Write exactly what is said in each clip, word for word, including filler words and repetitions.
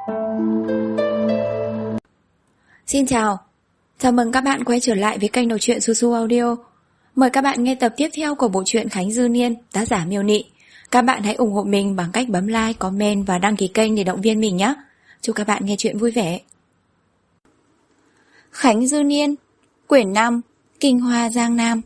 Xin chào, chào mừng các bạn quay trở lại với kênh đọc truyện Su Su Audio. Mời các bạn nghe tập tiếp theo của bộ truyện Khánh Dư Niên, tác giả Miêu Nị. Các bạn hãy ủng hộ mình bằng cách bấm like, comment và đăng ký kênh để động viên mình nhé. Chúc các bạn nghe truyện vui vẻ. Khánh Dư Niên, quyển năm, Kinh Hoa Giang Nam.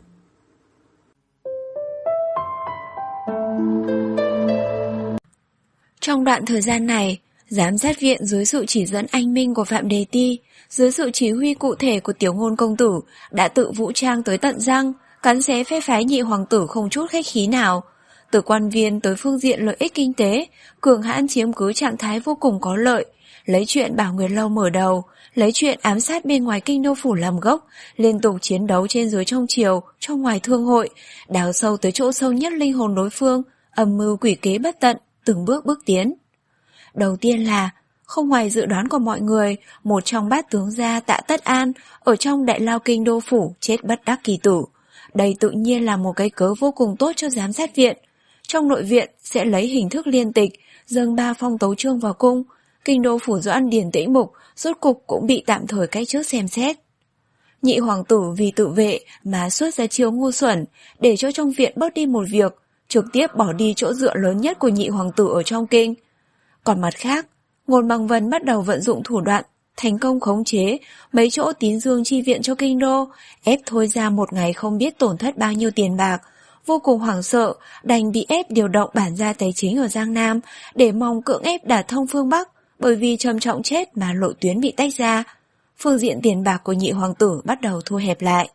Trong đoạn thời gian này, giám sát viện dưới sự chỉ dẫn anh minh của Phạm Đề Ti, dưới sự chỉ huy cụ thể của Tiểu Ngôn công tử, đã tự vũ trang tới tận răng, cắn xé phe phái Nhị hoàng tử không chút khách khí nào. Từ quan viên tới phương diện lợi ích kinh tế, cường hãn chiếm cứ trạng thái vô cùng có lợi, lấy chuyện Bảo Nguyệt Lâu mở đầu, lấy chuyện ám sát bên ngoài kinh đô phủ làm gốc, liên tục chiến đấu trên dưới trong triều, trong ngoài thương hội, đào sâu tới chỗ sâu nhất linh hồn đối phương, âm mưu quỷ kế bất tận, từng bước bước tiến. Đầu tiên là, không ngoài dự đoán của mọi người, một trong bát tướng gia Tạ Tất An ở trong đại lao kinh đô phủ chết bất đắc kỳ tử. Đây tự nhiên là một cái cớ vô cùng tốt cho giám sát viện. Trong nội viện sẽ lấy hình thức liên tịch, dâng ba phong tấu chương vào cung. Kinh đô phủ Doãn Điền Tĩnh Mục rốt cục cũng bị tạm thời cách chức xem xét. Nhị hoàng tử vì tự vệ mà xuất ra chiêu ngu xuẩn, để cho trong viện bớt đi một việc, trực tiếp bỏ đi chỗ dựa lớn nhất của nhị hoàng tử ở trong kinh. Còn mặt khác, Ngôn Băng Vân bắt đầu vận dụng thủ đoạn, thành công khống chế mấy chỗ tín dương chi viện cho kinh đô, ép Thôi Ra một ngày không biết tổn thất bao nhiêu tiền bạc, vô cùng hoảng sợ, đành bị ép điều động bản gia tài chính ở Giang Nam để mong cưỡng ép đả thông phương Bắc, bởi vì trầm trọng chết mà lộ tuyến bị tách ra. Phương diện tiền bạc của nhị hoàng tử bắt đầu thu hẹp lại.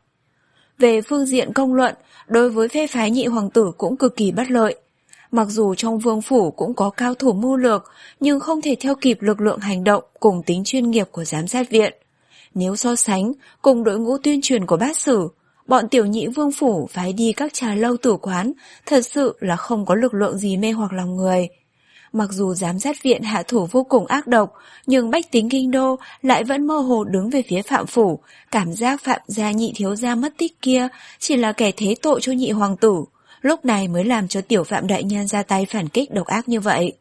Về phương diện công luận, đối với phe phái nhị hoàng tử cũng cực kỳ bất lợi. Mặc dù trong vương phủ cũng có cao thủ mưu lược, nhưng không thể theo kịp lực lượng hành động cùng tính chuyên nghiệp của giám sát viện. Nếu so sánh cùng đội ngũ tuyên truyền của bát sử, bọn tiểu nhị vương phủ phái đi các trà lâu tử quán thật sự là không có lực lượng gì mê hoặc lòng người. Mặc dù giám sát viện hạ thủ vô cùng ác độc, nhưng bách tính kinh đô lại vẫn mơ hồ đứng về phía Phạm phủ, cảm giác Phạm gia nhị thiếu gia mất tích kia chỉ là kẻ thế tội cho nhị hoàng tử, lúc này mới làm cho tiểu Phạm đại nhân ra tay phản kích độc ác như vậy.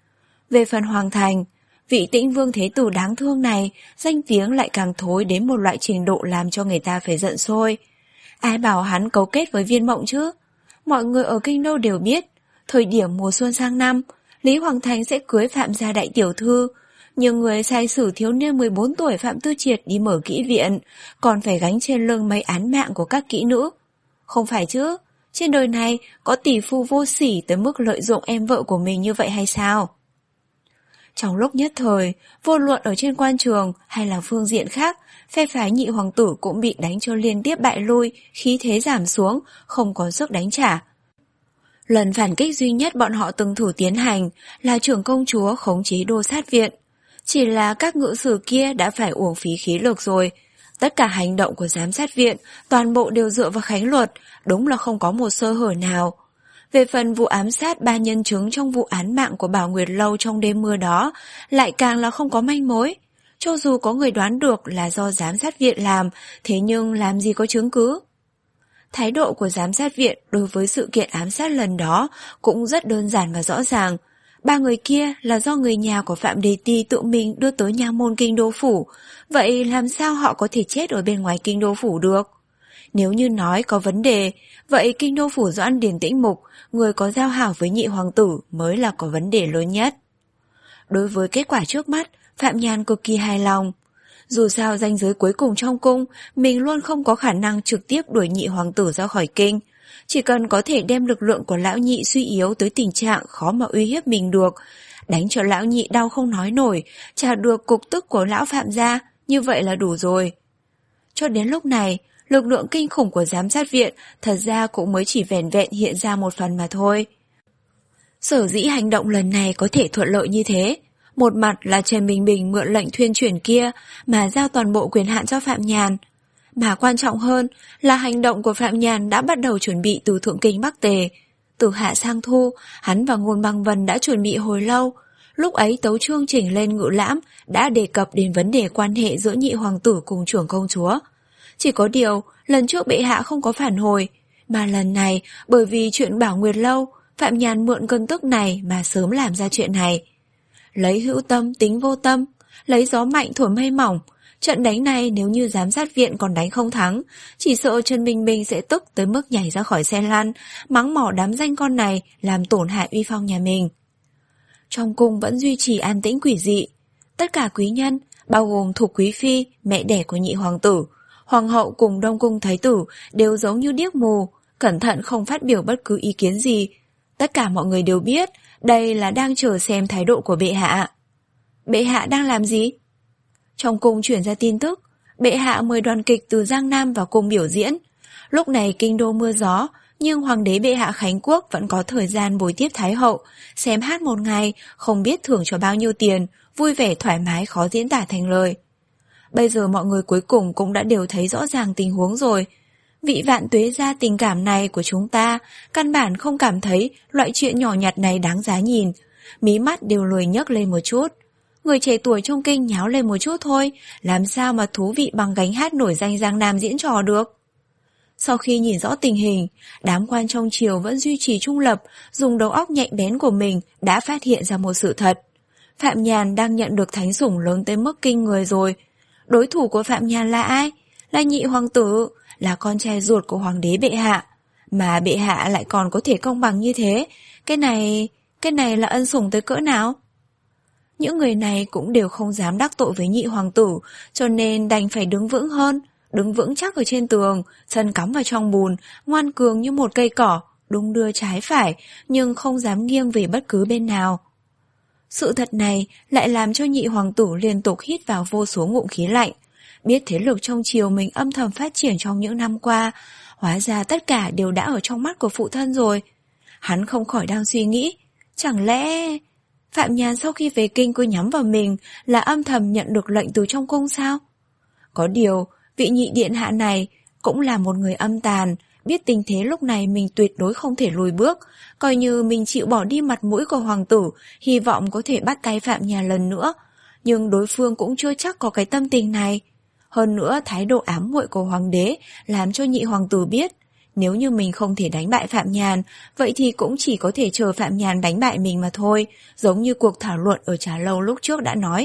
Về phần Hoàng Thành, vị Tĩnh Vương thế tử đáng thương này, danh tiếng lại càng thối đến một loại trình độ làm cho người ta phải giận sôi. Ai bảo hắn cấu kết với Viên Mộng chứ? Mọi người ở kinh đô đều biết, thời điểm mùa xuân sang năm, Lý Hoàng Thành sẽ cưới Phạm gia đại tiểu thư, nhưng người sai sử thiếu niên mười bốn tuổi Phạm Tư Triệt đi mở kỹ viện, còn phải gánh trên lưng mấy án mạng của các kỹ nữ. Không phải chứ, trên đời này có tỷ phu vô sỉ tới mức lợi dụng em vợ của mình như vậy hay sao? Trong lúc nhất thời, vô luận ở trên quan trường hay là phương diện khác, phe phái nhị hoàng tử cũng bị đánh cho liên tiếp bại lui, khí thế giảm xuống, không có sức đánh trả. Lần phản kích duy nhất bọn họ từng thử tiến hành là trưởng công chúa khống chế đô sát viện. Chỉ là các ngự sử kia đã phải uổng phí khí lực rồi. Tất cả hành động của giám sát viện toàn bộ đều dựa vào Khánh Luật, đúng là không có một sơ hở nào. Về phần vụ ám sát ba nhân chứng trong vụ án mạng của Bảo Nguyệt Lâu trong đêm mưa đó, lại càng là không có manh mối. Cho dù có người đoán được là do giám sát viện làm, thế nhưng làm gì có chứng cứ. Thái độ của giám sát viện đối với sự kiện ám sát lần đó cũng rất đơn giản và rõ ràng. Ba người kia là do người nhà của Phạm Đề Ti tự mình đưa tới nha môn kinh đô phủ, vậy làm sao họ có thể chết ở bên ngoài kinh đô phủ được? Nếu như nói có vấn đề, vậy kinh đô phủ Doãn Điền Tĩnh Mục, người có giao hảo với nhị hoàng tử mới là có vấn đề lớn nhất. Đối với kết quả trước mắt, Phạm Nhan cực kỳ hài lòng. Dù sao ranh giới cuối cùng trong cung, mình luôn không có khả năng trực tiếp đuổi nhị hoàng tử ra khỏi kinh. Chỉ cần có thể đem lực lượng của lão nhị suy yếu tới tình trạng khó mà uy hiếp mình được, đánh cho lão nhị đau không nói nổi, trả được cục tức của lão Phạm gia, như vậy là đủ rồi. Cho đến lúc này, lực lượng kinh khủng của giám sát viện thật ra cũng mới chỉ vẻn vẹn hiện ra một phần mà thôi. Sở dĩ hành động lần này có thể thuận lợi như thế, một mặt là Trần Bình Bình mượn lệnh thuyên chuyển kia mà giao toàn bộ quyền hạn cho Phạm Nhàn. Mà quan trọng hơn là hành động của Phạm Nhàn đã bắt đầu chuẩn bị từ Thượng Kinh Bắc Tề. Từ hạ sang thu, hắn và Ngôn Băng Vân đã chuẩn bị hồi lâu. Lúc ấy tấu chương chỉnh lên Ngự Lãm đã đề cập đến vấn đề quan hệ giữa nhị hoàng tử cùng trưởng công chúa. Chỉ có điều, lần trước bệ hạ không có phản hồi, mà lần này bởi vì chuyện Bảo Nguyệt Lâu, Phạm Nhàn mượn cơn tức này mà sớm làm ra chuyện này. lấy hữu tâm tính vô tâm, lấy gió mạnh thổi mây mỏng. Trận đánh này nếu như giám sát viện còn đánh không thắng, chỉ sợ Trần Bình Bình sẽ tức tới mức nhảy ra khỏi xe lăn, mắng mỏ đám danh con này làm tổn hại uy phong nhà mình. Trong cung vẫn duy trì an tĩnh quỷ dị. Tất cả quý nhân, bao gồm Thục Quý Phi, mẹ đẻ của nhị hoàng tử, hoàng hậu cùng đông cung thái tử đều giống như điếc mù, cẩn thận không phát biểu bất cứ ý kiến gì. Tất cả mọi người đều biết đây là đang chờ xem thái độ của bệ hạ. Bệ hạ đang làm gì? Trong cung chuyển ra tin tức, bệ hạ mời đoàn kịch từ Giang Nam vào cung biểu diễn. Lúc này kinh đô mưa gió, nhưng hoàng đế bệ hạ Khánh Quốc vẫn có thời gian bồi tiếp thái hậu, xem hát một ngày, không biết thưởng cho bao nhiêu tiền, vui vẻ thoải mái khó diễn tả thành lời. Bây giờ mọi người cuối cùng cũng đã đều thấy rõ ràng tình huống rồi. Vị vạn tuế gia tình cảm này của chúng ta, căn bản không cảm thấy loại chuyện nhỏ nhặt này đáng giá nhìn. Mí mắt đều lười nhấc lên một chút. Người trẻ tuổi trong kinh nháo lên một chút thôi, làm sao mà thú vị bằng gánh hát nổi danh Giang Nam diễn trò được. Sau khi nhìn rõ tình hình, đám quan trong triều vẫn duy trì trung lập, dùng đầu óc nhạy bén của mình đã phát hiện ra một sự thật. Phạm Nhàn đang nhận được thánh sủng lớn tới mức kinh người rồi. Đối thủ của Phạm Nhàn là ai? Là nhị hoàng tử, là con trai ruột của hoàng đế bệ hạ. Mà bệ hạ lại còn có thể công bằng như thế. Cái này, cái này là ân sủng tới cỡ nào? Những người này cũng đều không dám đắc tội với nhị hoàng tử, cho nên đành phải đứng vững hơn, đứng vững chắc ở trên tường, chân cắm vào trong bùn, ngoan cường như một cây cỏ, đung đưa trái phải, nhưng không dám nghiêng về bất cứ bên nào. Sự thật này lại làm cho nhị hoàng tử liên tục hít vào vô số ngụm khí lạnh. Biết thế lực trong triều mình âm thầm phát triển trong những năm qua, hóa ra tất cả đều đã ở trong mắt của phụ thân rồi. Hắn không khỏi đang suy nghĩ, chẳng lẽ Phạm Nhàn sau khi về kinh cứ nhắm vào mình là âm thầm nhận được lệnh từ trong cung sao? Có điều, vị nhị điện hạ này cũng là một người âm tàn, biết tình thế lúc này mình tuyệt đối không thể lùi bước, coi như mình chịu bỏ đi mặt mũi của hoàng tử, hy vọng có thể bắt tay Phạm Nhàn lần nữa. Nhưng đối phương cũng chưa chắc có cái tâm tình này. Hơn nữa, thái độ ám muội của hoàng đế làm cho nhị hoàng tử biết, nếu như mình không thể đánh bại Phạm Nhàn, vậy thì cũng chỉ có thể chờ Phạm Nhàn đánh bại mình mà thôi, giống như cuộc thảo luận ở trà lâu lúc trước đã nói.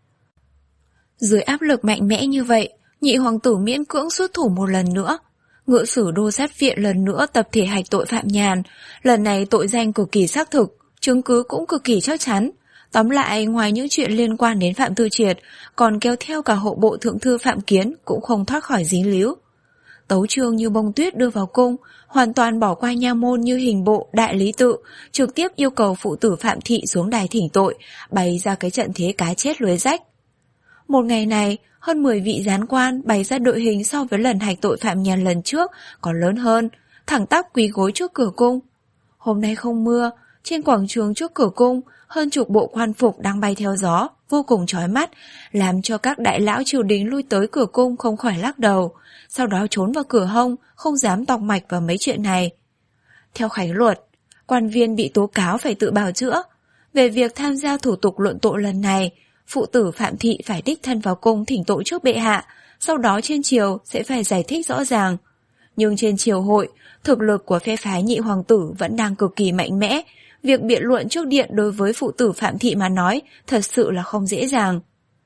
Dưới áp lực mạnh mẽ như vậy, nhị hoàng tử miễn cưỡng xuất thủ một lần nữa. Ngự sử đô sát viện lần nữa tập thể hạch tội Phạm Nhàn, lần này tội danh cực kỳ xác thực, chứng cứ cũng cực kỳ chắc chắn. Tóm lại, ngoài những chuyện liên quan đến Phạm Tư Triệt, còn kéo theo cả hộ bộ thượng thư Phạm Kiến cũng không thoát khỏi dính líu. Tấu chương như bông tuyết đưa vào cung, hoàn toàn bỏ qua nha môn như hình bộ, đại lý tự, trực tiếp yêu cầu phụ tử Phạm Thị xuống đài thỉnh tội, bày ra cái trận thế cá chết lưới rách. Một ngày này, hơn mười vị gián quan bày ra đội hình so với lần hạch tội Phạm Nhàn lần trước còn lớn hơn, thẳng tắp quỳ gối trước cửa cung. Hôm nay không mưa, trên quảng trường trước cửa cung, hơn chục bộ quan phục đang bay theo gió, vô cùng chói mắt, làm cho các đại lão triều đình lui tới cửa cung không khỏi lắc đầu, sau đó trốn vào cửa hông, không dám tọc mạch vào mấy chuyện này. Theo Khánh luật, quan viên bị tố cáo phải tự bào chữa. Về việc tham gia thủ tục luận tội lần này, phụ tử Phạm Thị phải đích thân vào cung thỉnh tội trước bệ hạ, sau đó trên triều sẽ phải giải thích rõ ràng. Nhưng trên triều hội, thực lực của phe phái nhị hoàng tử vẫn đang cực kỳ mạnh mẽ. Việc biện luận trước điện đối với phụ tử Phạm Thị mà nói thật sự là không dễ dàng.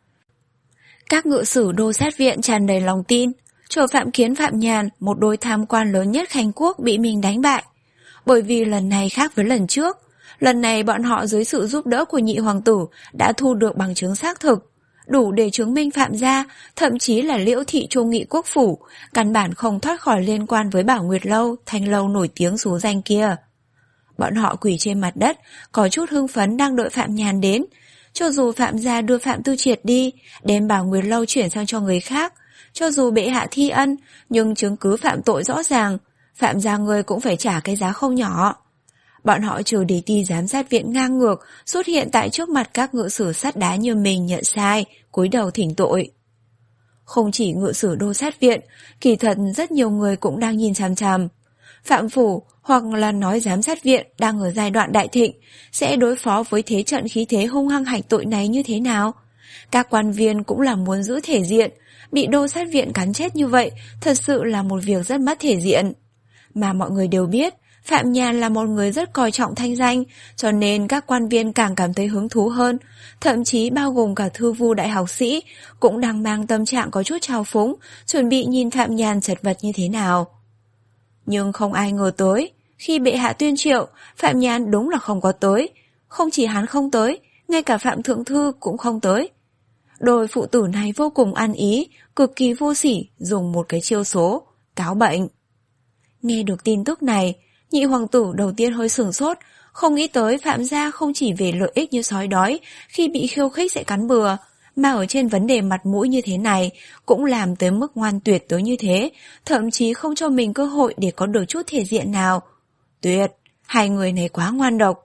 Các ngự sử đô sát viện tràn đầy lòng tin, chờ Phạm Kiến Phạm Nhàn, một đôi tham quan lớn nhất Khánh Quốc bị mình đánh bại. Bởi vì lần này khác với lần trước, lần này bọn họ dưới sự giúp đỡ của nhị hoàng tử đã thu được bằng chứng xác thực, đủ để chứng minh Phạm gia, thậm chí là Liễu Thị Trung Nghị Quốc phủ, căn bản không thoát khỏi liên quan với Bảo Nguyệt Lâu, Thanh Lâu nổi tiếng số danh kia. Bọn họ quỳ trên mặt đất, có chút hưng phấn đang đợi Phạm Nhàn đến. Cho dù Phạm gia đưa Phạm Tư Triệt đi, đem Bảo Nguyệt Lâu chuyển sang cho người khác, cho dù bệ hạ thi ân, nhưng chứng cứ phạm tội rõ ràng, Phạm gia người cũng phải trả cái giá không nhỏ. Bọn họ chờ để ti giám sát viện ngang ngược xuất hiện tại trước mặt các ngự sử sắt đá như mình nhận sai, cúi đầu thỉnh tội. Không chỉ ngự sử đô sát viện, kỳ thật rất nhiều người cũng đang nhìn chằm chằm. Phạm phủ hoặc là nói giám sát viện đang ở giai đoạn đại thịnh, sẽ đối phó với thế trận khí thế hung hăng hạch tội này như thế nào? Các quan viên cũng là muốn giữ thể diện, bị đô sát viện cắn chết như vậy thật sự là một việc rất mất thể diện. Mà mọi người đều biết, Phạm Nhàn là một người rất coi trọng thanh danh, cho nên các quan viên càng cảm thấy hứng thú hơn, thậm chí bao gồm cả thư vu đại học sĩ, cũng đang mang tâm trạng có chút trào phúng, chuẩn bị nhìn Phạm Nhàn chật vật như thế nào. Nhưng không ai ngờ tới, khi bệ hạ tuyên triệu, Phạm Nhàn đúng là không có tới. Không chỉ hắn không tới, ngay cả Phạm Thượng Thư cũng không tới. Đôi phụ tử này vô cùng ăn ý, cực kỳ vô sỉ, dùng một cái chiêu số, cáo bệnh. Nghe được tin tức này, nhị hoàng tử đầu tiên hơi sửng sốt, không nghĩ tới Phạm gia không chỉ về lợi ích như sói đói, khi bị khiêu khích sẽ cắn bừa, mà ở trên vấn đề mặt mũi như thế này, cũng làm tới mức ngoan tuyệt tới như thế, thậm chí không cho mình cơ hội để có được chút thể diện nào. Tuyệt, hai người này quá ngoan độc.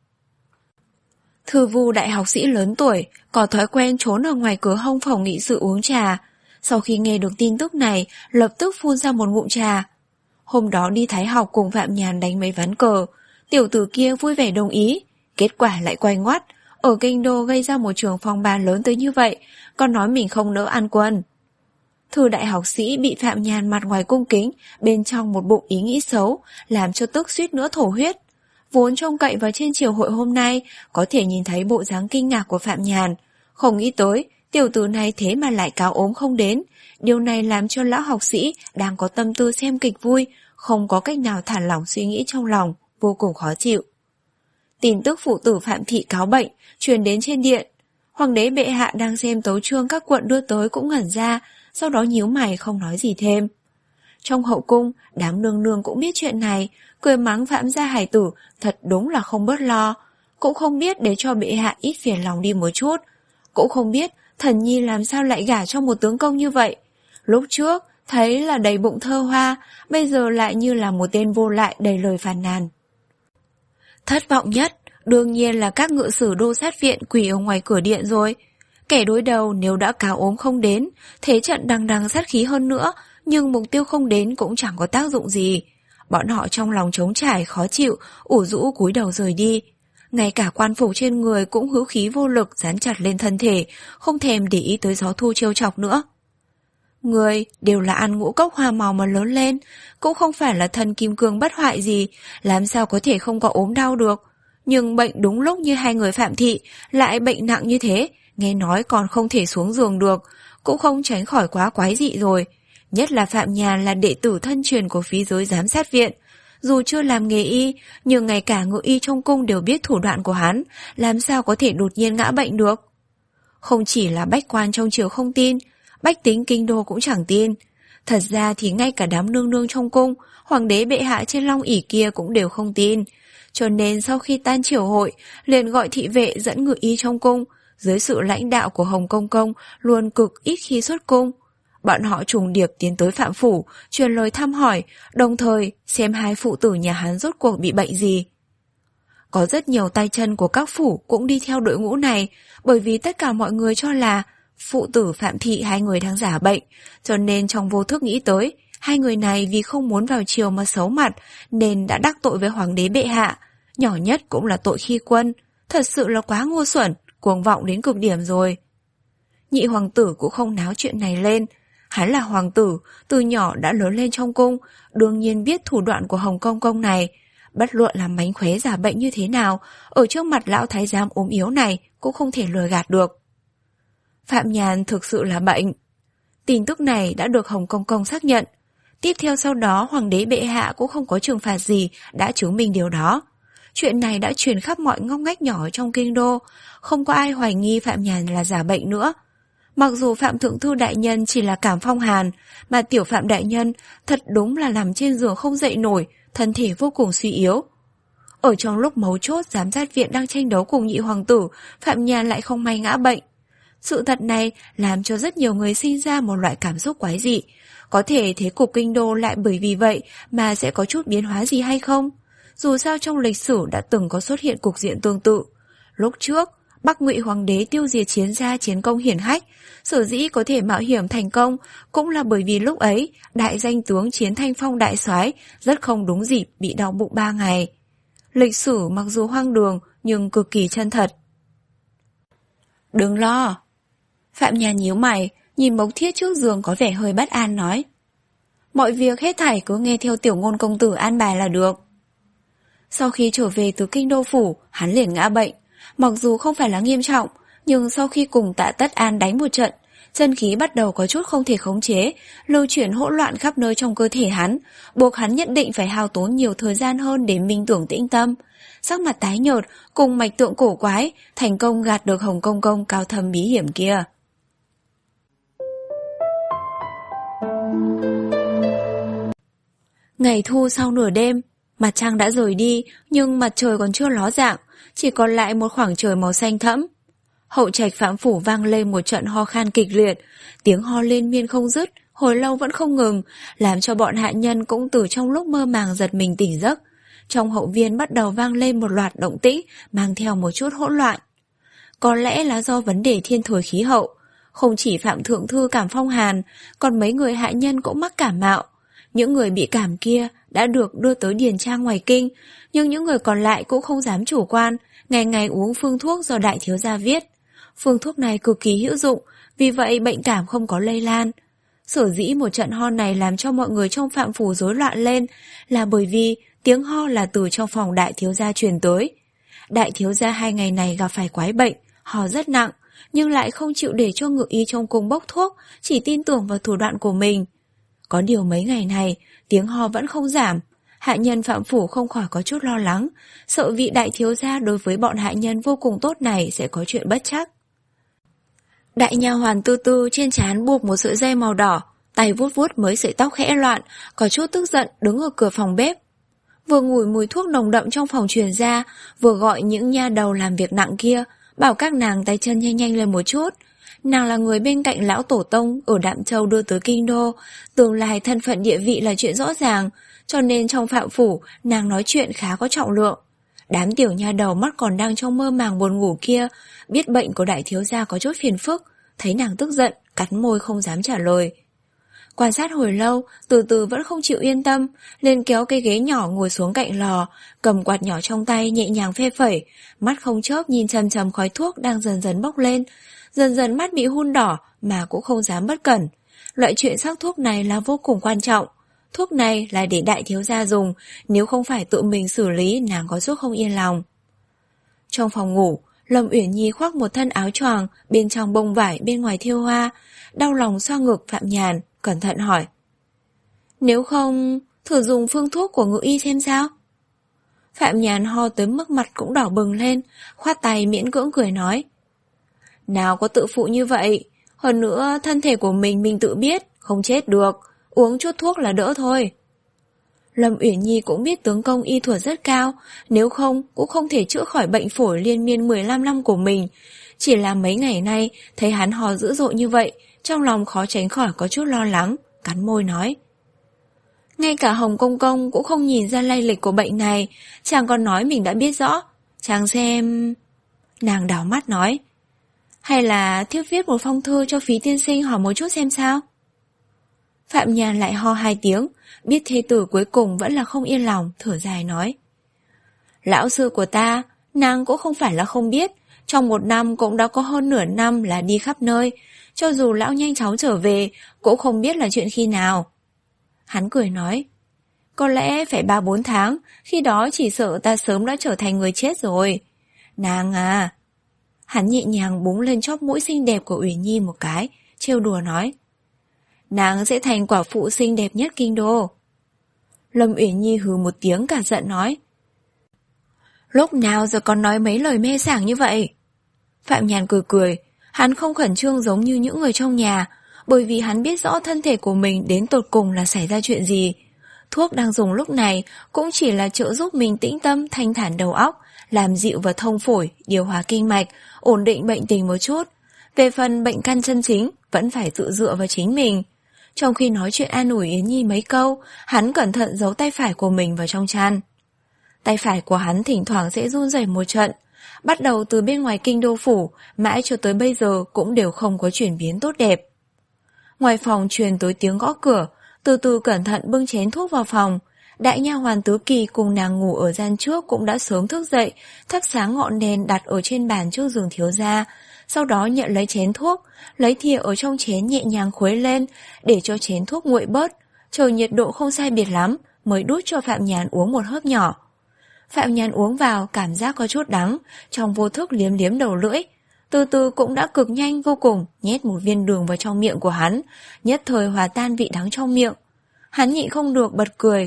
Thư vu đại học sĩ lớn tuổi, có thói quen trốn ở ngoài cửa hông phòng nghị sự uống trà. Sau khi nghe được tin tức này, lập tức phun ra một ngụm trà. Hôm đó đi Thái học cùng Phạm Nhàn đánh mấy ván cờ, tiểu tử kia vui vẻ đồng ý, kết quả lại quay ngoắt, ở kinh đô gây ra một trường phong ba lớn tới như vậy, còn nói mình không nỡ ăn quân. Thư đại học sĩ bị Phạm Nhàn mặt ngoài cung kính, bên trong một bụng ý nghĩ xấu, làm cho tức suýt nữa thổ huyết. Vốn trông cậy vào trên triều hội hôm nay, có thể nhìn thấy bộ dáng kinh ngạc của Phạm Nhàn. Không nghĩ tới, tiểu tử này thế mà lại cáo ốm không đến. Điều này làm cho lão học sĩ đang có tâm tư xem kịch vui, không có cách nào thả lỏng suy nghĩ trong lòng, vô cùng khó chịu. Tin tức phụ tử Phạm Thị cáo bệnh, truyền đến trên điện. Hoàng đế bệ hạ đang xem tấu chương các quận đưa tới cũng ngẩn ra, sau đó nhíu mày không nói gì thêm. Trong hậu cung, đám nương nương cũng biết chuyện này, cười mắng Phạm gia hải tử thật đúng là không bớt lo, cũng không biết để cho bệ hạ ít phiền lòng đi một chút, cũng không biết thần nhi làm sao lại gả cho một tướng công như vậy. Lúc trước thấy là đầy bụng thơ hoa, bây giờ lại như là một tên vô lại đầy lời phàn nàn. Thất vọng nhất đương nhiên là các ngự sử đô sát viện quỳ ở ngoài cửa điện rồi. Kẻ đối đầu nếu đã cáo ốm không đến, thế trận đằng đằng sát khí hơn nữa, nhưng mục tiêu không đến cũng chẳng có tác dụng gì. Bọn họ trong lòng trống trải khó chịu, ủ rũ cúi đầu rời đi. Ngay cả quan phục trên người cũng hữu khí vô lực dán chặt lên thân thể, không thèm để ý tới gió thu trêu chọc nữa. Người đều là ăn ngũ cốc hoa màu mà lớn lên, cũng không phải là thần kim cương bất hoại gì, làm sao có thể không có ốm đau được. Nhưng bệnh đúng lúc như hai người Phạm Thị, lại bệnh nặng như thế, nghe nói còn không thể xuống giường được, cũng không tránh khỏi quá quái dị rồi. Nhất là Phạm Nhàn là đệ tử thân truyền của phí giới giám sát viện. Dù chưa làm nghề y, nhưng ngay cả ngự y trong cung đều biết thủ đoạn của hắn, làm sao có thể đột nhiên ngã bệnh được. Không chỉ là bách quan trong triều không tin, bách tính kinh đô cũng chẳng tin. Thật ra thì ngay cả đám nương nương trong cung, hoàng đế bệ hạ trên long ỷ kia cũng đều không tin. Cho nên sau khi tan triều hội, liền gọi thị vệ dẫn ngự y trong cung, dưới sự lãnh đạo của Hồng Công Công luôn cực ít khi xuất cung. Bọn họ trùng điệp tiến tới Phạm phủ, truyền lời thăm hỏi, đồng thời xem hai phụ tử nhà hắn rốt cuộc bị bệnh gì. Có rất nhiều tay chân của các phủ cũng đi theo đội ngũ này, bởi vì tất cả mọi người cho là phụ tử Phạm Thị hai người đang giả bệnh, cho nên trong vô thức nghĩ tới, hai người này vì không muốn vào triều mà xấu mặt, nên đã đắc tội với hoàng đế bệ hạ, nhỏ nhất cũng là tội khi quân, thật sự là quá ngu xuẩn, cuồng vọng đến cực điểm rồi. Nhị hoàng tử cũng không náo chuyện này lên, hắn là hoàng tử, từ nhỏ đã lớn lên trong cung, đương nhiên biết thủ đoạn của Hồng Công Công này, bất luận là mánh khóe giả bệnh như thế nào, ở trước mặt lão thái giám ốm yếu này cũng không thể lừa gạt được. Phạm Nhàn thực sự là bệnh. Tin tức này đã được Hồng Công Công xác nhận. Tiếp theo sau đó hoàng đế bệ hạ cũng không có trừng phạt gì đã chứng minh điều đó. Chuyện này đã truyền khắp mọi ngóc ngách nhỏ trong kinh đô, không có ai hoài nghi Phạm Nhàn là giả bệnh nữa. Mặc dù Phạm Thượng Thư đại nhân chỉ là cảm phong hàn, mà tiểu Phạm đại nhân thật đúng là nằm trên giường không dậy nổi, thân thể vô cùng suy yếu. Ở trong lúc mấu chốt giám sát viện đang tranh đấu cùng nhị hoàng tử, Phạm Nhàn lại không may ngã bệnh. Sự thật này làm cho rất nhiều người sinh ra một loại cảm xúc quái dị. Có thể thế cục kinh đô lại bởi vì vậy mà sẽ có chút biến hóa gì hay không? Dù sao trong lịch sử đã từng có xuất hiện cục diện tương tự. Lúc trước, Bắc Ngụy hoàng đế tiêu diệt chiến gia chiến công hiển hách, sở dĩ có thể mạo hiểm thành công cũng là bởi vì lúc ấy đại danh tướng Chiến Thanh Phong đại soái rất không đúng dịp bị đau bụng ba ngày. Lịch sử mặc dù hoang đường nhưng cực kỳ chân thật. Đừng lo. Phạm Nhàn nhíu mày, nhìn bóng thiết trước giường có vẻ hơi bất an nói. Mọi việc hết thảy cứ nghe theo tiểu ngôn công tử an bài là được. Sau khi trở về từ kinh đô phủ, hắn liền ngã bệnh. Mặc dù không phải là nghiêm trọng, nhưng sau khi cùng Tạ Tất An đánh một trận, chân khí bắt đầu có chút không thể khống chế, lưu chuyển hỗn loạn khắp nơi trong cơ thể hắn, buộc hắn nhất định phải hao tốn nhiều thời gian hơn để minh tưởng tĩnh tâm. Sắc mặt tái nhợt, cùng mạch tượng cổ quái, thành công gạt được Hồng Công Công cao thâm bí hiểm kia. Ngày thu sau nửa đêm, mặt trăng đã rời đi, nhưng mặt trời còn chưa ló dạng, chỉ còn lại một khoảng trời màu xanh thẫm. Hậu trạch Phạm phủ vang lên một trận ho khan kịch liệt, tiếng ho liên miên không dứt, hồi lâu vẫn không ngừng, làm cho bọn hạ nhân cũng từ trong lúc mơ màng giật mình tỉnh giấc. Trong hậu viên bắt đầu vang lên một loạt động tĩnh, mang theo một chút hỗn loạn. Có lẽ là do vấn đề thiên thời khí hậu, không chỉ Phạm thượng thư cảm phong hàn, còn mấy người hạ nhân cũng mắc cảm mạo. Những người bị cảm kia đã được đưa tới điền trang ngoài kinh, nhưng những người còn lại cũng không dám chủ quan, ngày ngày uống phương thuốc do đại thiếu gia viết. Phương thuốc này cực kỳ hữu dụng, vì vậy bệnh cảm không có lây lan. Sở dĩ một trận ho này làm cho mọi người trong Phạm phủ rối loạn lên là bởi vì tiếng ho là từ trong phòng đại thiếu gia truyền tới. Đại thiếu gia hai ngày này gặp phải quái bệnh, ho rất nặng, nhưng lại không chịu để cho ngự y trong cung bốc thuốc, chỉ tin tưởng vào thủ đoạn của mình. Có điều mấy ngày này, tiếng ho vẫn không giảm. Hạ nhân Phạm phủ không khỏi có chút lo lắng, sợ vị đại thiếu gia đối với bọn hạ nhân vô cùng tốt này sẽ có chuyện bất trắc. Đại nha hoàn Tư Tư trên trán buộc một sợi dây màu đỏ, tay vuốt vuốt mấy sợi tóc khẽ loạn, có chút tức giận đứng ở cửa phòng bếp. Vừa ngửi mùi thuốc nồng đậm trong phòng truyền ra, vừa gọi những nha đầu làm việc nặng kia, bảo các nàng tay chân nhanh nhanh lên một chút. Nàng là người bên cạnh lão tổ tông ở Đạm Châu đưa tới kinh đô, tương lai thân phận địa vị là chuyện rõ ràng, cho nên trong Phạm phủ nàng nói chuyện khá có trọng lượng. Đám tiểu nha đầu mắt còn đang trong mơ màng buồn ngủ kia, biết bệnh của đại thiếu gia có chút phiền phức, thấy nàng tức giận, cắn môi không dám trả lời. Quan sát hồi lâu, từ từ vẫn không chịu yên tâm, liền kéo cái ghế nhỏ ngồi xuống cạnh lò, cầm quạt nhỏ trong tay nhẹ nhàng phê phẩy, mắt không chớp nhìn chằm chằm khói thuốc đang dần dần bốc lên. Dần dần mắt bị hun đỏ mà cũng không dám bất cẩn. Loại chuyện sắc thuốc này là vô cùng quan trọng. Thuốc này là để đại thiếu gia dùng, nếu không phải tự mình xử lý nàng có chút không yên lòng. Trong phòng ngủ, Lâm Uyển Nhi khoác một thân áo choàng, bên trong bông vải, bên ngoài thêu hoa, đau lòng xoa ngực Phạm Nhàn, cẩn thận hỏi. Nếu không, thử dùng phương thuốc của ngự y xem sao? Phạm Nhàn ho tới mức mặt cũng đỏ bừng lên, khoát tay miễn cưỡng cười nói. Nào có tự phụ như vậy, hơn nữa thân thể của mình mình tự biết, không chết được, uống chút thuốc là đỡ thôi. Lâm Uyển Nhi cũng biết tướng công y thuật rất cao, nếu không cũng không thể chữa khỏi bệnh phổi liên miên mười lăm năm của mình. Chỉ là mấy ngày nay thấy hắn ho dữ dội như vậy, trong lòng khó tránh khỏi có chút lo lắng, cắn môi nói. Ngay cả Hồng Công Công cũng không nhìn ra lai lịch của bệnh này, chàng còn nói mình đã biết rõ. Chàng xem... Nàng đảo mắt nói. Hay là thiếp viết một phong thư cho Phí tiên sinh hỏi một chút xem sao? Phạm Nhàn lại ho hai tiếng, biết thê tử cuối cùng vẫn là không yên lòng, thở dài nói. Lão sư của ta, nàng cũng không phải là không biết, trong một năm cũng đã có hơn nửa năm là đi khắp nơi, cho dù lão nhanh chóng trở về, cũng không biết là chuyện khi nào. Hắn cười nói, có lẽ phải ba bốn tháng, khi đó chỉ sợ ta sớm đã trở thành người chết rồi. Nàng à... Hắn nhẹ nhàng búng lên chóp mũi xinh đẹp của Uyển Nhi một cái, trêu đùa nói. Nàng sẽ thành quả phụ xinh đẹp nhất kinh đô. Lâm Uyển Nhi hừ một tiếng cả giận nói. Lúc nào giờ còn nói mấy lời mê sảng như vậy? Phạm Nhàn cười cười, hắn không khẩn trương giống như những người trong nhà, bởi vì hắn biết rõ thân thể của mình đến tột cùng là xảy ra chuyện gì. Thuốc đang dùng lúc này cũng chỉ là trợ giúp mình tĩnh tâm thanh thản đầu óc, làm dịu và thông phổi, điều hòa kinh mạch, ổn định bệnh tình một chút. Về phần bệnh căn chân chính, vẫn phải tự dựa vào chính mình. Trong khi nói chuyện an ủi Yến Nhi mấy câu, hắn cẩn thận giấu tay phải của mình vào trong chăn. Tay phải của hắn thỉnh thoảng sẽ run rẩy một trận. Bắt đầu từ bên ngoài kinh đô phủ, mãi cho tới bây giờ cũng đều không có chuyển biến tốt đẹp. Ngoài phòng truyền tới tiếng gõ cửa, từ từ cẩn thận bưng chén thuốc vào phòng. Đại nha hoàn Tứ Kỳ cùng nàng ngủ ở gian trước cũng đã sớm thức dậy, thắp sáng ngọn đèn đặt ở trên bàn trước giường thiếu gia, sau đó nhận lấy chén thuốc, lấy thìa ở trong chén nhẹ nhàng khuấy lên, để cho chén thuốc nguội bớt, chờ nhiệt độ không sai biệt lắm, mới đút cho Phạm Nhàn uống một hớp nhỏ. Phạm Nhàn uống vào cảm giác có chút đắng, trong vô thức liếm liếm đầu lưỡi. Từ từ cũng đã cực nhanh vô cùng, nhét một viên đường vào trong miệng của hắn, nhất thời hòa tan vị đắng trong miệng. Hắn nhịn không được bật cười.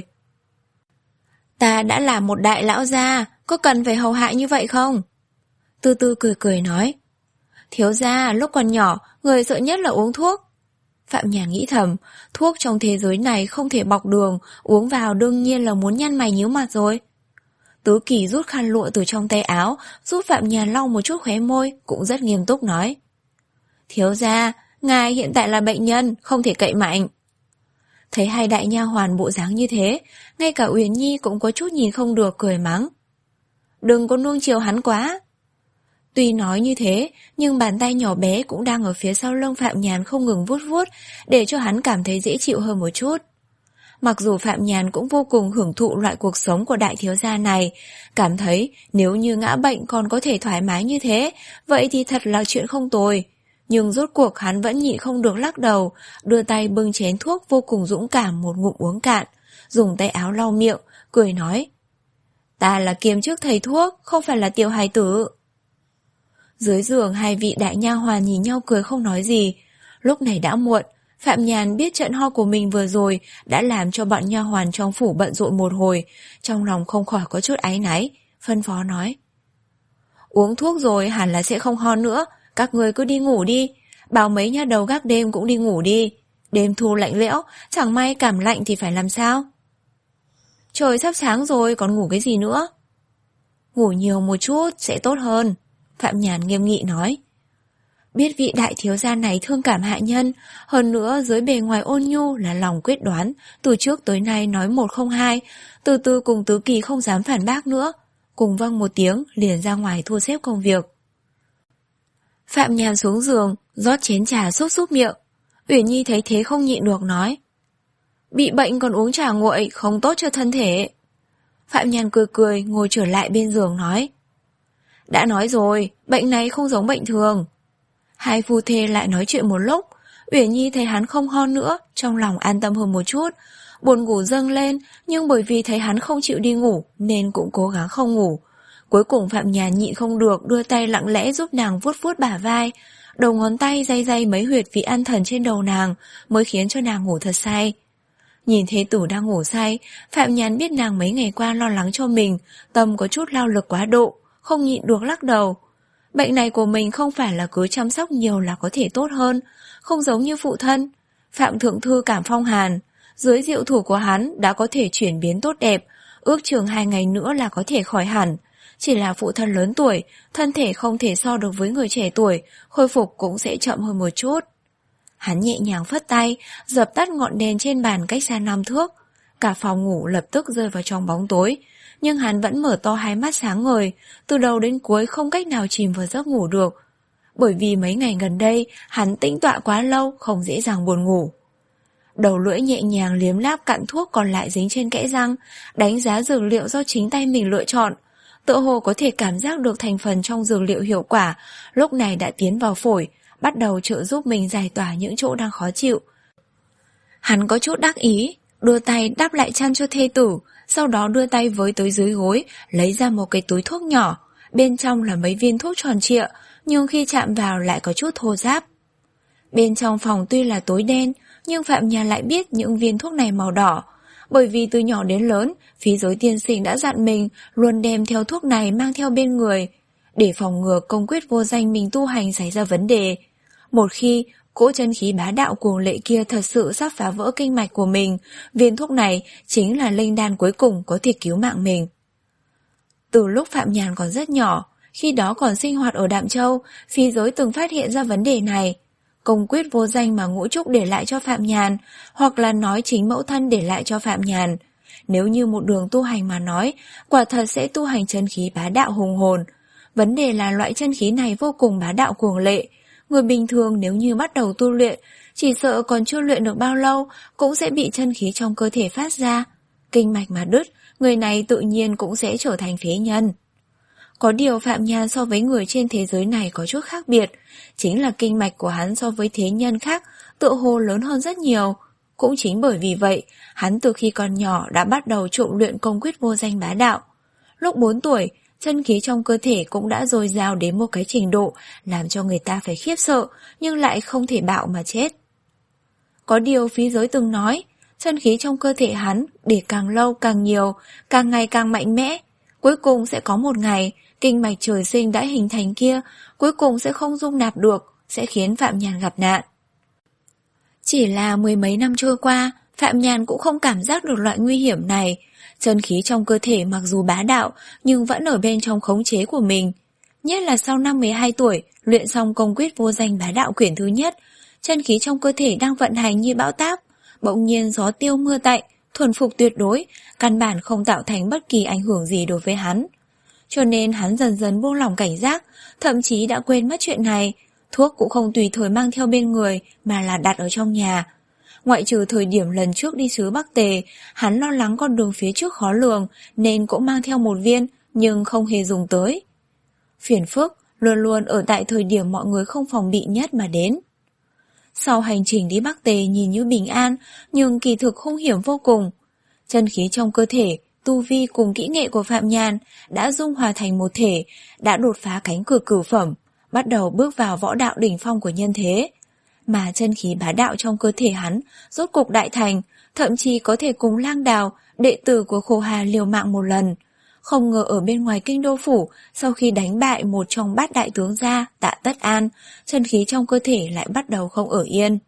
Ta đã là một đại lão gia, có cần phải hầu hạ như vậy không? Từ từ cười cười nói. Thiếu gia, lúc còn nhỏ, người sợ nhất là uống thuốc. Phạm Nhàn nghĩ thầm, thuốc trong thế giới này không thể bọc đường, uống vào đương nhiên là muốn nhăn mày nhíu mặt rồi. Tứ Kỳ rút khăn lụa từ trong tay áo, giúp Phạm Nhàn lau một chút khóe môi, cũng rất nghiêm túc nói. Thiếu gia, ngài hiện tại là bệnh nhân, không thể cậy mạnh. Thấy hai đại nha hoàn bộ dáng như thế, ngay cả Uyển Nhi cũng có chút nhìn không được, cười mắng. Đừng có nuông chiều hắn quá. Tuy nói như thế, nhưng bàn tay nhỏ bé cũng đang ở phía sau lưng Phạm Nhàn không ngừng vuốt vuốt, để cho hắn cảm thấy dễ chịu hơn một chút. Mặc dù Phạm Nhàn cũng vô cùng hưởng thụ loại cuộc sống của đại thiếu gia này, cảm thấy nếu như ngã bệnh còn có thể thoải mái như thế, vậy thì thật là chuyện không tồi. Nhưng rốt cuộc hắn vẫn nhịn không được lắc đầu, đưa tay bưng chén thuốc vô cùng dũng cảm một ngụm uống cạn, dùng tay áo lau miệng, cười nói. Ta là kiêm chức thầy thuốc, không phải là tiểu hài tử. Dưới giường hai vị đại nha hoàn nhìn nhau cười không nói gì. Lúc này đã muộn, Phạm Nhàn biết trận ho của mình vừa rồi đã làm cho bọn nha hoàn trong phủ bận rộn một hồi, trong lòng không khỏi có chút áy náy, phân phó nói. Uống thuốc rồi hẳn là sẽ không ho nữa, các người cứ đi ngủ đi, bảo mấy nha đầu gác đêm cũng đi ngủ đi. Đêm thu lạnh lẽo, chẳng may cảm lạnh thì phải làm sao? Trời sắp sáng rồi, còn ngủ cái gì nữa? Ngủ nhiều một chút sẽ tốt hơn, Phạm Nhàn nghiêm nghị nói. Biết vị đại thiếu gia này thương cảm hạ nhân, hơn nữa dưới bề ngoài ôn nhu là lòng quyết đoán, từ trước tới nay nói một không hai, từ từ cùng Tứ Kỳ không dám phản bác nữa, cùng vâng một tiếng liền ra ngoài thu xếp công việc. Phạm Nhàn xuống giường, rót chén trà xúc xúc miệng. Uyển Nhi thấy thế không nhịn được nói. Bị bệnh còn uống trà nguội, không tốt cho thân thể. Phạm Nhàn cười cười, ngồi trở lại bên giường nói. Đã nói rồi, bệnh này không giống bệnh thường. Hai phu thê lại nói chuyện một lúc, Uyển Nhi thấy hắn không ho nữa, trong lòng an tâm hơn một chút, buồn ngủ dâng lên, nhưng bởi vì thấy hắn không chịu đi ngủ, nên cũng cố gắng không ngủ. Cuối cùng Phạm Nhàn nhịn không được, đưa tay lặng lẽ giúp nàng vuốt vuốt bả vai, đầu ngón tay day day mấy huyệt vị an thần trên đầu nàng, mới khiến cho nàng ngủ thật say. Nhìn thế tử đang ngủ say, Phạm Nhàn biết nàng mấy ngày qua lo lắng cho mình, tâm có chút lao lực quá độ, không nhịn được lắc đầu. Bệnh này của mình không phải là cứ chăm sóc nhiều là có thể tốt hơn, không giống như phụ thân. Phạm Thượng Thư cảm phong hàn, dưới diệu thủ của hắn đã có thể chuyển biến tốt đẹp, ước chừng hai ngày nữa là có thể khỏi hẳn. Chỉ là phụ thân lớn tuổi, thân thể không thể so được với người trẻ tuổi, khôi phục cũng sẽ chậm hơn một chút. Hắn nhẹ nhàng phất tay, dập tắt ngọn đèn trên bàn cách xa năm thước. Cả phòng ngủ lập tức rơi vào trong bóng tối, nhưng hắn vẫn mở to hai mắt sáng ngời, từ đầu đến cuối không cách nào chìm vào giấc ngủ được. Bởi vì mấy ngày gần đây, hắn tĩnh tọa quá lâu, không dễ dàng buồn ngủ. Đầu lưỡi nhẹ nhàng liếm láp cặn thuốc còn lại dính trên kẽ răng, đánh giá dược liệu do chính tay mình lựa chọn. Tựa hồ có thể cảm giác được thành phần trong dược liệu hiệu quả, lúc này đã tiến vào phổi, bắt đầu trợ giúp mình giải tỏa những chỗ đang khó chịu. Hắn có chút đắc ý, đưa tay đắp lại chăn cho thê tử, sau đó đưa tay với tới dưới gối, lấy ra một cái túi thuốc nhỏ, bên trong là mấy viên thuốc tròn trịa, nhưng khi chạm vào lại có chút thô ráp. Bên trong phòng tuy là tối đen, nhưng Phạm Nhàn lại biết những viên thuốc này màu đỏ, bởi vì từ nhỏ đến lớn, Phí Giới tiên sinh đã dặn mình luôn đem theo thuốc này mang theo bên người, để phòng ngừa công quyết vô danh mình tu hành xảy ra vấn đề. Một khi cỗ chân khí bá đạo cuồng lệ kia thật sự sắp phá vỡ kinh mạch của mình, viên thuốc này chính là linh đan cuối cùng có thể cứu mạng mình. Từ lúc Phạm Nhàn còn rất nhỏ, khi đó còn sinh hoạt ở Đạm Châu, Phí Giới từng phát hiện ra vấn đề này. Công quyết vô danh mà Ngũ Trúc để lại cho Phạm Nhàn, hoặc là nói chính mẫu thân để lại cho Phạm Nhàn. Nếu như một đường tu hành mà nói, quả thật sẽ tu hành chân khí bá đạo hùng hồn. Vấn đề là loại chân khí này vô cùng bá đạo cuồng lệ. Người bình thường nếu như bắt đầu tu luyện, chỉ sợ còn chưa luyện được bao lâu cũng sẽ bị chân khí trong cơ thể phát ra. Kinh mạch mà đứt, người này tự nhiên cũng sẽ trở thành phế nhân. Có điều Phạm Nhàn so với người trên thế giới này có chút khác biệt, chính là kinh mạch của hắn so với thế nhân khác tựa hồ lớn hơn rất nhiều. Cũng chính bởi vì vậy, hắn từ khi còn nhỏ đã bắt đầu trộm luyện công quyết vô danh bá đạo. Lúc bốn tuổi, chân khí trong cơ thể cũng đã dồi dào đến một cái trình độ làm cho người ta phải khiếp sợ, nhưng lại không thể bạo mà chết. Có điều phí giới từng nói, chân khí trong cơ thể hắn để càng lâu càng nhiều, càng ngày càng mạnh mẽ. Cuối cùng sẽ có một ngày, kinh mạch trời sinh đã hình thành kia, cuối cùng sẽ không dung nạp được, sẽ khiến Phạm Nhàn gặp nạn. Chỉ là mười mấy năm trôi qua, Phạm Nhàn cũng không cảm giác được loại nguy hiểm này. Chân khí trong cơ thể mặc dù bá đạo, nhưng vẫn ở bên trong khống chế của mình. Nhất là sau năm mười hai tuổi, luyện xong công quyết vô danh bá đạo quyển thứ nhất, chân khí trong cơ thể đang vận hành như bão táp, bỗng nhiên gió tiêu mưa tạnh, thuần phục tuyệt đối, căn bản không tạo thành bất kỳ ảnh hưởng gì đối với hắn. Cho nên hắn dần dần buông lỏng cảnh giác, thậm chí đã quên mất chuyện này. Thuốc cũng không tùy thời mang theo bên người, mà là đặt ở trong nhà. Ngoại trừ thời điểm lần trước đi xứ Bắc Tề, hắn lo lắng con đường phía trước khó lường, nên cũng mang theo một viên, nhưng không hề dùng tới. Phiền phức luôn luôn ở tại thời điểm mọi người không phòng bị nhất mà đến. Sau hành trình đi Bắc Tề nhìn như bình an, nhưng kỳ thực hung hiểm vô cùng. Chân khí trong cơ thể, tu vi cùng kỹ nghệ của Phạm Nhàn đã dung hòa thành một thể, đã đột phá cánh cửa cửu phẩm, bắt đầu bước vào võ đạo đỉnh phong của nhân thế. Mà chân khí bá đạo trong cơ thể hắn rốt cục đại thành, thậm chí có thể cùng Lang Đào, đệ tử của Khổ Hà liều mạng một lần. Không ngờ ở bên ngoài kinh đô phủ, sau khi đánh bại một trong bát đại tướng gia, Tạ Tất An, chân khí trong cơ thể lại bắt đầu không ở yên.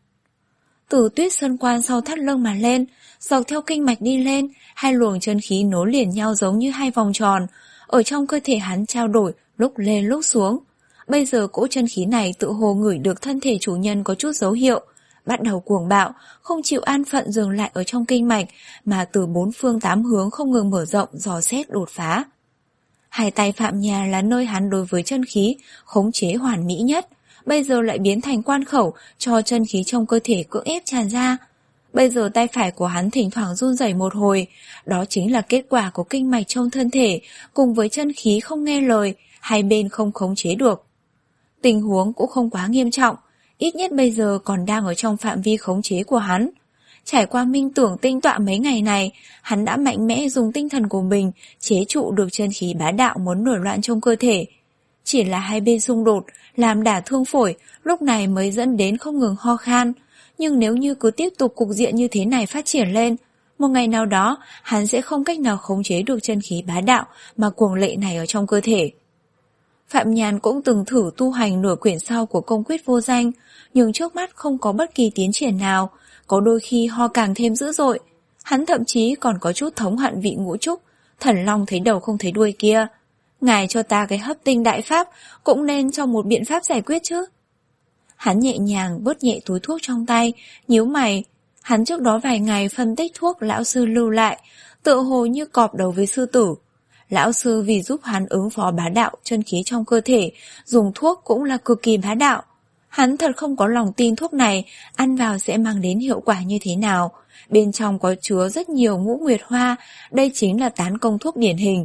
Từ Tuyết Sơn Quan sau thắt lưng mà lên, dọc theo kinh mạch đi lên, hai luồng chân khí nối liền nhau giống như hai vòng tròn, ở trong cơ thể hắn trao đổi, lúc lên lúc xuống. Bây giờ cỗ chân khí này tự hồ ngửi được thân thể chủ nhân có chút dấu hiệu, bắt đầu cuồng bạo, không chịu an phận dừng lại ở trong kinh mạch, mà từ bốn phương tám hướng không ngừng mở rộng, dò xét đột phá. Hai tay Phạm Nhàn là nơi hắn đối với chân khí khống chế hoàn mỹ nhất, bây giờ lại biến thành quan khẩu cho chân khí trong cơ thể cưỡng ép tràn ra. Bây giờ tay phải của hắn thỉnh thoảng run rẩy một hồi, đó chính là kết quả của kinh mạch trong thân thể, cùng với chân khí không nghe lời, hai bên không khống chế được. Tình huống cũng không quá nghiêm trọng, ít nhất bây giờ còn đang ở trong phạm vi khống chế của hắn. Trải qua minh tưởng tinh tọa mấy ngày này, hắn đã mạnh mẽ dùng tinh thần của mình chế trụ được chân khí bá đạo muốn nổi loạn trong cơ thể. Chỉ là hai bên xung đột, làm đả thương phổi, lúc này mới dẫn đến không ngừng ho khan. Nhưng nếu như cứ tiếp tục cục diện như thế này phát triển lên, một ngày nào đó hắn sẽ không cách nào khống chế được chân khí bá đạo mà cuồng lệ này ở trong cơ thể. Phạm Nhàn cũng từng thử tu hành nửa quyển sau của công quyết vô danh, nhưng trước mắt không có bất kỳ tiến triển nào, có đôi khi ho càng thêm dữ dội. Hắn thậm chí còn có chút thống hận vị Ngũ Trúc, thần long thấy đầu không thấy đuôi kia. Ngài cho ta cái hấp tinh đại pháp, cũng nên cho một biện pháp giải quyết chứ. Hắn nhẹ nhàng bớt nhẹ túi thuốc trong tay, nhíu mày. Hắn trước đó vài ngày phân tích thuốc lão sư lưu lại, tựa hồ như cọp đầu với sư tử. Lão sư vì giúp hắn ứng phó bá đạo chân khí trong cơ thể, dùng thuốc cũng là cực kỳ bá đạo. Hắn thật không có lòng tin thuốc này ăn vào sẽ mang đến hiệu quả như thế nào. Bên trong có chứa rất nhiều ngũ nguyệt hoa, đây chính là tán công thuốc điển hình.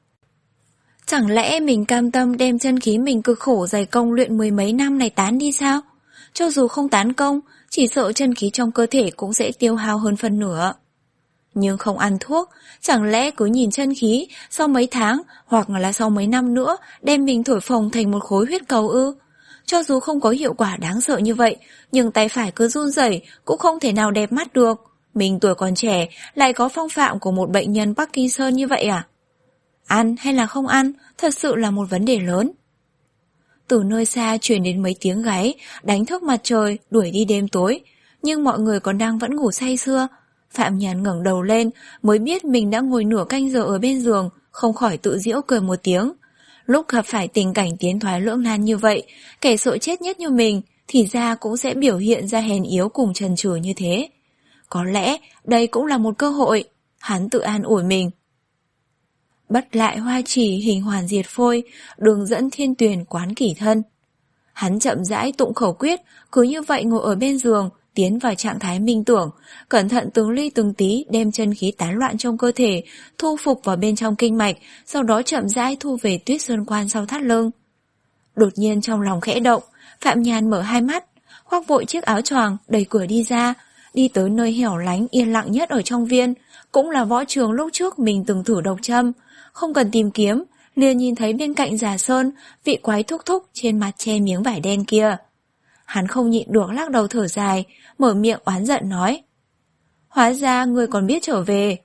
Chẳng lẽ mình cam tâm đem chân khí mình cực khổ dày công luyện mười mấy năm này tán đi sao? Cho dù không tán công, chỉ sợ chân khí trong cơ thể cũng sẽ tiêu hao hơn phân nửa. Nhưng không ăn thuốc, chẳng lẽ cứ nhìn chân khí sau mấy tháng hoặc là sau mấy năm nữa đem mình thổi phồng thành một khối huyết cầu ư? Cho dù không có hiệu quả đáng sợ như vậy, nhưng tay phải cứ run rẩy cũng không thể nào đẹp mắt được. Mình tuổi còn trẻ lại có phong phạm của một bệnh nhân Parkinson như vậy à? Ăn hay là không ăn thật sự là một vấn đề lớn. Từ nơi xa truyền đến mấy tiếng gáy, đánh thức mặt trời, đuổi đi đêm tối. Nhưng mọi người còn đang vẫn ngủ say sưa. Phạm Nhàn ngẩng đầu lên mới biết mình đã ngồi nửa canh giờ ở bên giường, không khỏi tự giễu cười một tiếng. Lúc gặp phải tình cảnh tiến thoái lưỡng nan như vậy, kẻ sợ chết nhất như mình thì ra cũng sẽ biểu hiện ra hèn yếu cùng chần chừ như thế. Có lẽ đây cũng là một cơ hội, hắn tự an ủi mình. Bất lại hoa chỉ hình hoàn diệt phôi, đường dẫn thiên tuyền quán kỷ thân. Hắn chậm rãi tụng khẩu quyết, cứ như vậy ngồi ở bên giường, tiến vào trạng thái minh tưởng, cẩn thận từng ly từng tí đem chân khí tán loạn trong cơ thể, thu phục vào bên trong kinh mạch, sau đó chậm rãi thu về Tuyết Sơn Quan sau thắt lưng. Đột nhiên trong lòng khẽ động, Phạm Nhàn mở hai mắt, khoác vội chiếc áo choàng, đẩy cửa đi ra, đi tới nơi hẻo lánh yên lặng nhất ở trong viên, cũng là võ trường lúc trước mình từng thử độc châm. không cần tìm kiếm, liền nhìn thấy bên cạnh Già Sơn, vị quái thúc thúc trên mặt che miếng vải đen kia. Hắn không nhịn được lắc đầu thở dài, mở miệng oán giận nói: Hóa ra người còn biết trở về.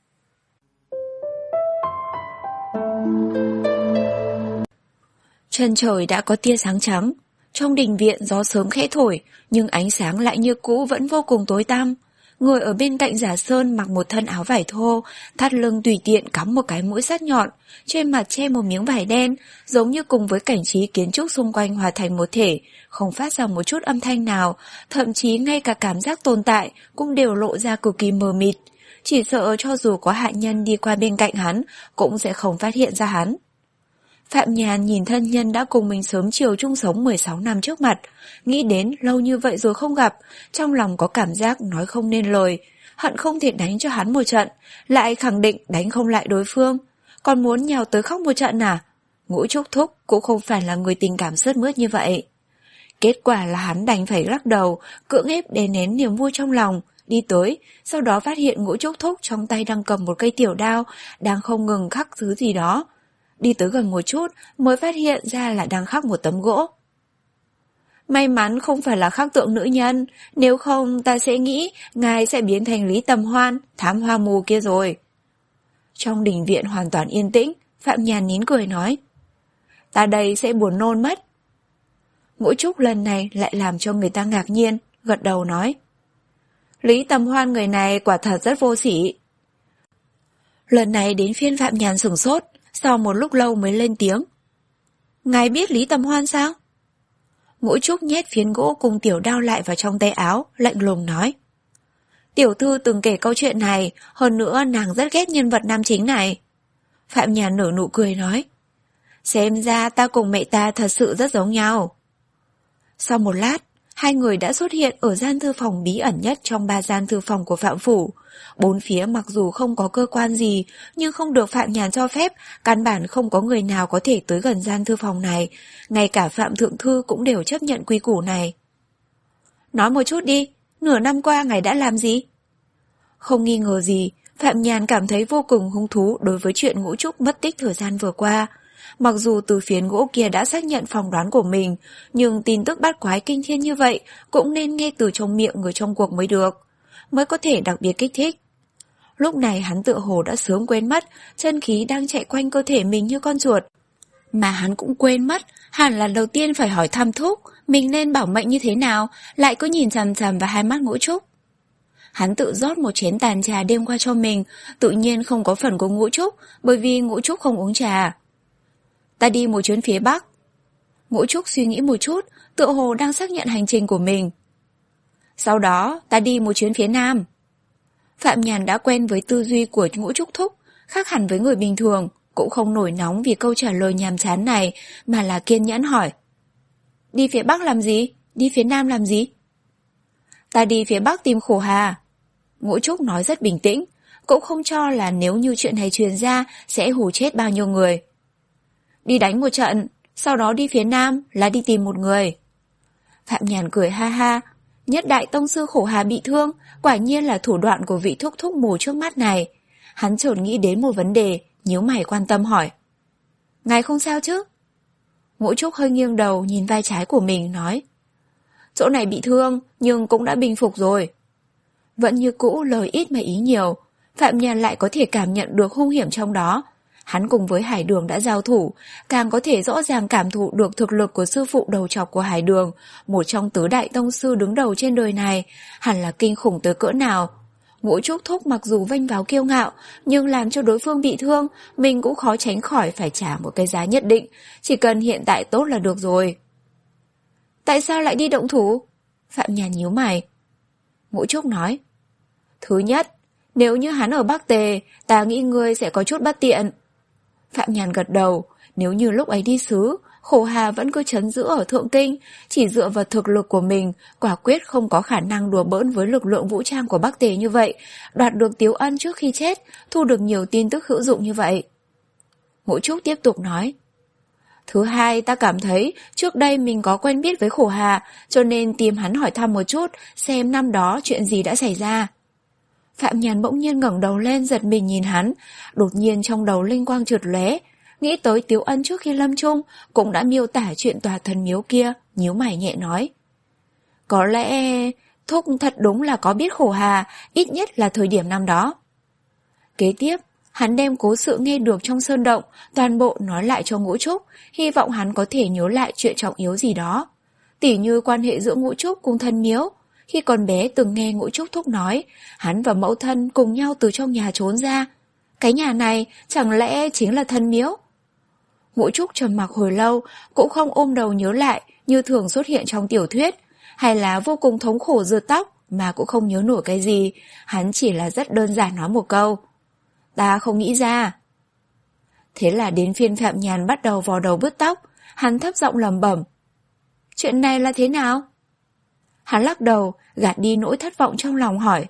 Chân trời đã có tia sáng trắng, trong đình viện gió sớm khẽ thổi, nhưng ánh sáng lại như cũ vẫn vô cùng tối tăm. Người ở bên cạnh Giả Sơn mặc một thân áo vải thô, thắt lưng tùy tiện cắm một cái mũi sắt nhọn, trên mặt che một miếng vải đen, giống như cùng với cảnh trí kiến trúc xung quanh hòa thành một thể, không phát ra một chút âm thanh nào, thậm chí ngay cả cảm giác tồn tại cũng đều lộ ra cực kỳ mờ mịt. Chỉ sợ cho dù có hạ nhân đi qua bên cạnh hắn, cũng sẽ không phát hiện ra hắn. Phạm Nhàn nhìn thân nhân đã cùng mình sớm chiều chung sống mười sáu năm trước mặt, nghĩ đến lâu như vậy rồi không gặp, trong lòng có cảm giác nói không nên lời, hận không thể đánh cho hắn một trận, lại khẳng định đánh không lại đối phương, còn muốn nhào tới khóc một trận à? Ngũ Trúc Thúc cũng không phải là người tình cảm sướt mướt như vậy. Kết quả là hắn đành phải lắc đầu, cưỡng ép đè nén niềm vui trong lòng, đi tới, sau đó phát hiện Ngũ Trúc Thúc trong tay đang cầm một cây tiểu đao, đang không ngừng khắc thứ gì đó. Đi tới gần một chút mới phát hiện ra là đang khắc một tấm gỗ. May mắn không phải là khắc tượng nữ nhân, nếu không ta sẽ nghĩ ngài sẽ biến thành Lý Tầm Hoan, thám hoa mù kia rồi. Trong đình viện hoàn toàn yên tĩnh, Phạm Nhàn nín cười nói: Ta đây sẽ buồn nôn mất. Ngũ Trúc lần này lại làm cho người ta ngạc nhiên, gật đầu nói: Lý Tầm Hoan người này quả thật rất vô sỉ. Lần này đến phiên Phạm Nhàn sửng sốt, sau một lúc lâu mới lên tiếng: Ngài biết Lý Tầm Hoan sao? Ngũ Trúc nhét phiến gỗ cùng tiểu đao lại vào trong tay áo, lạnh lùng nói: Tiểu thư từng kể câu chuyện này, hơn nữa nàng rất ghét nhân vật nam chính này. Phạm Nhàn nở nụ cười nói: Xem ra ta cùng mẹ ta thật sự rất giống nhau. Sau một lát, hai người đã xuất hiện ở gian thư phòng bí ẩn nhất trong ba gian thư phòng của Phạm Phủ. Bốn phía mặc dù không có cơ quan gì, nhưng không được Phạm Nhàn cho phép, căn bản không có người nào có thể tới gần gian thư phòng này. Ngay cả Phạm Thượng Thư cũng đều chấp nhận quy củ này. Nói một chút đi, nửa năm qua ngài đã làm gì? Không nghi ngờ gì, Phạm Nhàn cảm thấy vô cùng hứng thú đối với chuyện Ngũ Trúc mất tích thời gian vừa qua. Mặc dù từ phiến gỗ kia đã xác nhận phỏng đoán của mình, nhưng tin tức bát quái kinh thiên như vậy cũng nên nghe từ trong miệng người trong cuộc mới được, mới có thể đặc biệt kích thích. Lúc này hắn tựa hồ đã sớm quên mất chân khí đang chạy quanh cơ thể mình như con chuột. Mà hắn cũng quên mất, hẳn là đầu tiên phải hỏi thăm Thúc mình nên bảo mệnh như thế nào, lại cứ nhìn chằm chằm vào hai mắt Ngũ Trúc. Hắn tự rót một chén tàn trà đêm qua cho mình, tự nhiên không có phần của Ngũ Trúc, bởi vì Ngũ Trúc không uống trà. Ta đi một chuyến phía Bắc. Ngũ Trúc suy nghĩ một chút, tựa hồ đang xác nhận hành trình của mình. Sau đó, ta đi một chuyến phía Nam. Phạm Nhàn đã quen với tư duy của Ngũ Trúc Thúc, khác hẳn với người bình thường, cũng không nổi nóng vì câu trả lời nhàm chán này, mà là kiên nhẫn hỏi. Đi phía Bắc làm gì? Đi phía Nam làm gì? Ta đi phía Bắc tìm Khổ Hà. Ngũ Trúc nói rất bình tĩnh, cũng không cho là nếu như chuyện này truyền ra sẽ hù chết bao nhiêu người. Đi đánh một trận, sau đó đi phía Nam là đi tìm một người. Phạm Nhàn cười ha ha, nhất đại tông sư Khổ Hà bị thương, quả nhiên là thủ đoạn của vị thúc thúc mù trước mắt này. Hắn chợt nghĩ đến một vấn đề, nhíu mày quan tâm hỏi. Ngài không sao chứ? Ngũ Trúc hơi nghiêng đầu nhìn vai trái của mình nói. Chỗ này bị thương, nhưng cũng đã bình phục rồi. Vẫn như cũ lời ít mà ý nhiều, Phạm Nhàn lại có thể cảm nhận được hung hiểm trong đó. Hắn cùng với Hải Đường đã giao thủ, càng có thể rõ ràng cảm thụ được thực lực của sư phụ đầu trọc của Hải Đường, một trong tứ đại tông sư đứng đầu trên đời này, hẳn là kinh khủng tới cỡ nào. Ngũ Trúc Thúc mặc dù vênh váo kiêu ngạo, nhưng làm cho đối phương bị thương, mình cũng khó tránh khỏi phải trả một cái giá nhất định, chỉ cần hiện tại tốt là được rồi. Tại sao lại đi động thủ? Phạm Nhàn nhíu mày. Ngũ Trúc nói. Thứ nhất, nếu như hắn ở Bắc Tề, ta nghĩ ngươi sẽ có chút bất tiện. Phạm Nhàn gật đầu, nếu như lúc ấy đi xứ, Khổ Hà vẫn cứ trấn giữ ở Thượng Kinh, chỉ dựa vào thực lực của mình, quả quyết không có khả năng đùa bỡn với lực lượng vũ trang của Bắc Tề như vậy, đoạt được Tiếu Ân trước khi chết, thu được nhiều tin tức hữu dụng như vậy. Ngũ Trúc tiếp tục nói. Thứ hai, ta cảm thấy trước đây mình có quen biết với Khổ Hà, cho nên tìm hắn hỏi thăm một chút, xem năm đó chuyện gì đã xảy ra. Phạm Nhàn bỗng nhiên ngẩng đầu lên giật mình nhìn hắn, đột nhiên trong đầu linh quang chợt lóe, nghĩ tới Tiếu Ân trước khi lâm chung cũng đã miêu tả chuyện tòa thần miếu kia, nhíu mày nhẹ nói. Có lẽ Thúc thật đúng là có biết khổ hà, ít nhất là thời điểm năm đó. Kế tiếp, hắn đem cố sự nghe được trong sơn động, toàn bộ nói lại cho Ngũ Trúc, hy vọng hắn có thể nhớ lại chuyện trọng yếu gì đó. Tỉ như quan hệ giữa Ngũ Trúc cùng thân miếu. Khi còn bé từng nghe Ngũ Trúc thúc nói, hắn và mẫu thân cùng nhau từ trong nhà trốn ra. Cái nhà này chẳng lẽ chính là thân miếu? Ngũ Trúc trầm mặc hồi lâu, cũng không ôm đầu nhớ lại như thường xuất hiện trong tiểu thuyết, hay là vô cùng thống khổ rượt tóc mà cũng không nhớ nổi cái gì, hắn chỉ là rất đơn giản nói một câu. Ta không nghĩ ra. Thế là đến phiên Phạm Nhàn bắt đầu vò đầu bứt tóc, hắn thấp giọng lẩm bẩm. Chuyện này là thế nào? Hắn lắc đầu, gạt đi nỗi thất vọng trong lòng hỏi.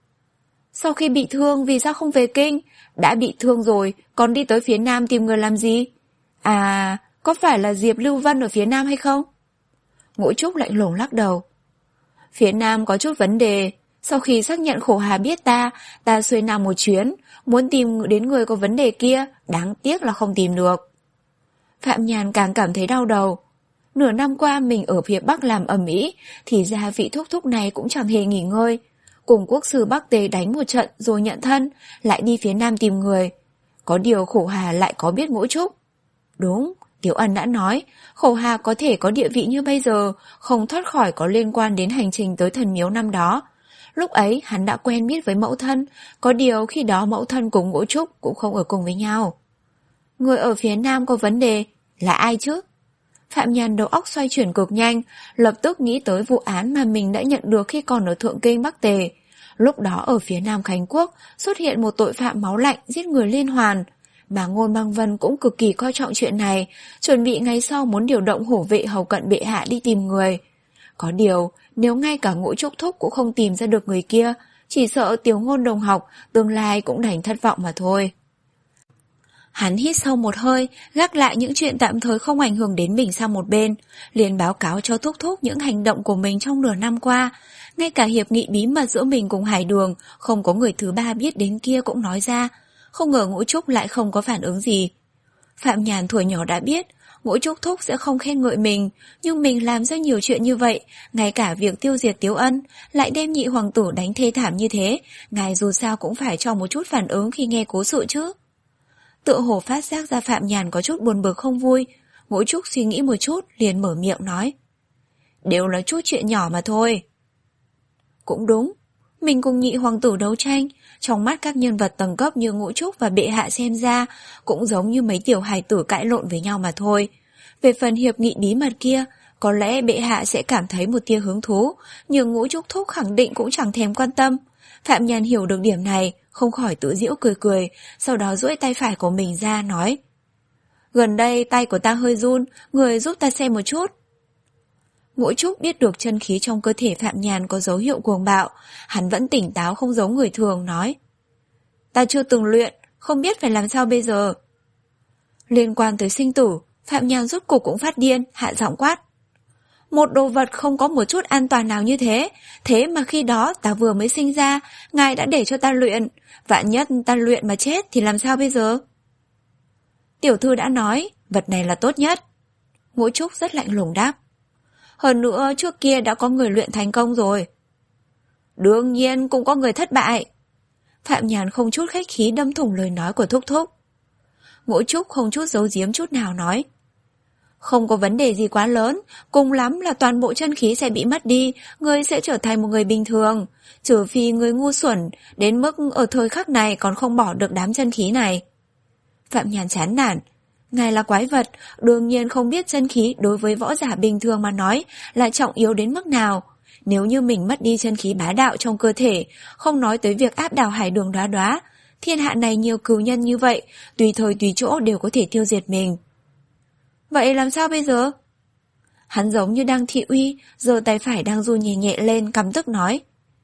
Sau khi bị thương vì sao không về kinh? Đã bị thương rồi, còn đi tới phía Nam tìm người làm gì? À, có phải là Diệp Lưu Vân ở phía Nam hay không? Ngũ Trúc lạnh lùng lắc đầu. Phía Nam có chút vấn đề. Sau khi xác nhận khổ hà biết ta, ta xuôi Nam một chuyến, muốn tìm đến người có vấn đề kia, đáng tiếc là không tìm được. Phạm Nhàn càng cảm thấy đau đầu. Nửa năm qua mình ở phía Bắc làm ầm ĩ, thì ra vị thúc thúc này cũng chẳng hề nghỉ ngơi. Cùng quốc sư Bắc Tề đánh một trận rồi nhận thân, lại đi phía Nam tìm người. Có điều khổ hà lại có biết Ngũ Trúc. Đúng, Tiếu Ân đã nói, khổ hà có thể có địa vị như bây giờ, không thoát khỏi có liên quan đến hành trình tới thần miếu năm đó. Lúc ấy hắn đã quen biết với mẫu thân, có điều khi đó mẫu thân cùng Ngũ Trúc cũng không ở cùng với nhau. Người ở phía Nam có vấn đề, là ai chứ? Phạm Nhàn đầu óc xoay chuyển cực nhanh, lập tức nghĩ tới vụ án mà mình đã nhận được khi còn ở Thượng Kinh Bắc Tề. Lúc đó ở phía Nam Khánh Quốc xuất hiện một tội phạm máu lạnh giết người liên hoàn. Mà Ngôn Băng Vân cũng cực kỳ coi trọng chuyện này, chuẩn bị ngày sau muốn điều động hổ vệ hầu cận bệ hạ đi tìm người. Có điều, nếu ngay cả Ngũ Trúc thúc cũng không tìm ra được người kia, chỉ sợ Tiểu Ngôn đồng học tương lai cũng đành thất vọng mà thôi. Hắn hít sâu một hơi, gác lại những chuyện tạm thời không ảnh hưởng đến mình sang một bên, liền báo cáo cho thúc thúc những hành động của mình trong nửa năm qua. Ngay cả hiệp nghị bí mật giữa mình cùng Hải Đường, không có người thứ ba biết đến kia cũng nói ra. Không ngờ Ngũ Trúc lại không có phản ứng gì. Phạm Nhàn thuở nhỏ đã biết, Ngũ Trúc thúc sẽ không khen ngợi mình, nhưng mình làm rất nhiều chuyện như vậy, ngay cả việc tiêu diệt Tiếu Ân, lại đem nhị hoàng tử đánh thê thảm như thế, ngài dù sao cũng phải cho một chút phản ứng khi nghe cố sự chứ. Tựa hồ phát giác ra Phạm Nhàn có chút buồn bực không vui, Ngũ Trúc suy nghĩ một chút, liền mở miệng nói. Đều là chút chuyện nhỏ mà thôi. Cũng đúng, mình cùng nhị hoàng tử đấu tranh, trong mắt các nhân vật tầng cấp như Ngũ Trúc và bệ hạ xem ra, cũng giống như mấy tiểu hài tử cãi lộn với nhau mà thôi. Về phần hiệp nghị bí mật kia, có lẽ bệ hạ sẽ cảm thấy một tia hứng thú, nhưng Ngũ Trúc thúc khẳng định cũng chẳng thèm quan tâm. Phạm Nhàn hiểu được điểm này, không khỏi tự giễu cười cười, sau đó duỗi tay phải của mình ra nói. Gần đây tay của ta hơi run, người giúp ta xem một chút. Ngũ Trúc biết được chân khí trong cơ thể Phạm Nhàn có dấu hiệu cuồng bạo, hắn vẫn tỉnh táo không giống người thường, nói. Ta chưa từng luyện, không biết phải làm sao bây giờ. Liên quan tới sinh tử, Phạm Nhàn rốt cuộc cũng phát điên, hạ giọng quát. Một đồ vật không có một chút an toàn nào như thế, thế mà khi đó ta vừa mới sinh ra, ngài đã để cho ta luyện, vạn nhất ta luyện mà chết thì làm sao bây giờ? Tiểu thư đã nói, vật này là tốt nhất. Ngũ Trúc rất lạnh lùng đáp. Hơn nữa trước kia đã có người luyện thành công rồi. Đương nhiên cũng có người thất bại. Phạm Nhàn không chút khách khí đâm thủng lời nói của thúc thúc. Ngũ Trúc không chút giấu giếm chút nào nói. Không có vấn đề gì quá lớn, cùng lắm là toàn bộ chân khí sẽ bị mất đi, ngươi sẽ trở thành một người bình thường. Trừ phi ngươi ngu xuẩn, đến mức ở thời khắc này còn không bỏ được đám chân khí này. Phạm Nhàn chán nản. Ngài là quái vật, đương nhiên không biết chân khí đối với võ giả bình thường mà nói là trọng yếu đến mức nào. Nếu như mình mất đi chân khí bá đạo trong cơ thể, không nói tới việc áp đảo Hải Đường Đóa Đóa, thiên hạ này nhiều cừu nhân như vậy, tùy thời tùy chỗ đều có thể tiêu diệt mình. Vậy làm sao bây giờ? Hắn giống như đang thị uy, giơ tay phải đang run nhẹ nhẹ lên, căm tức nói.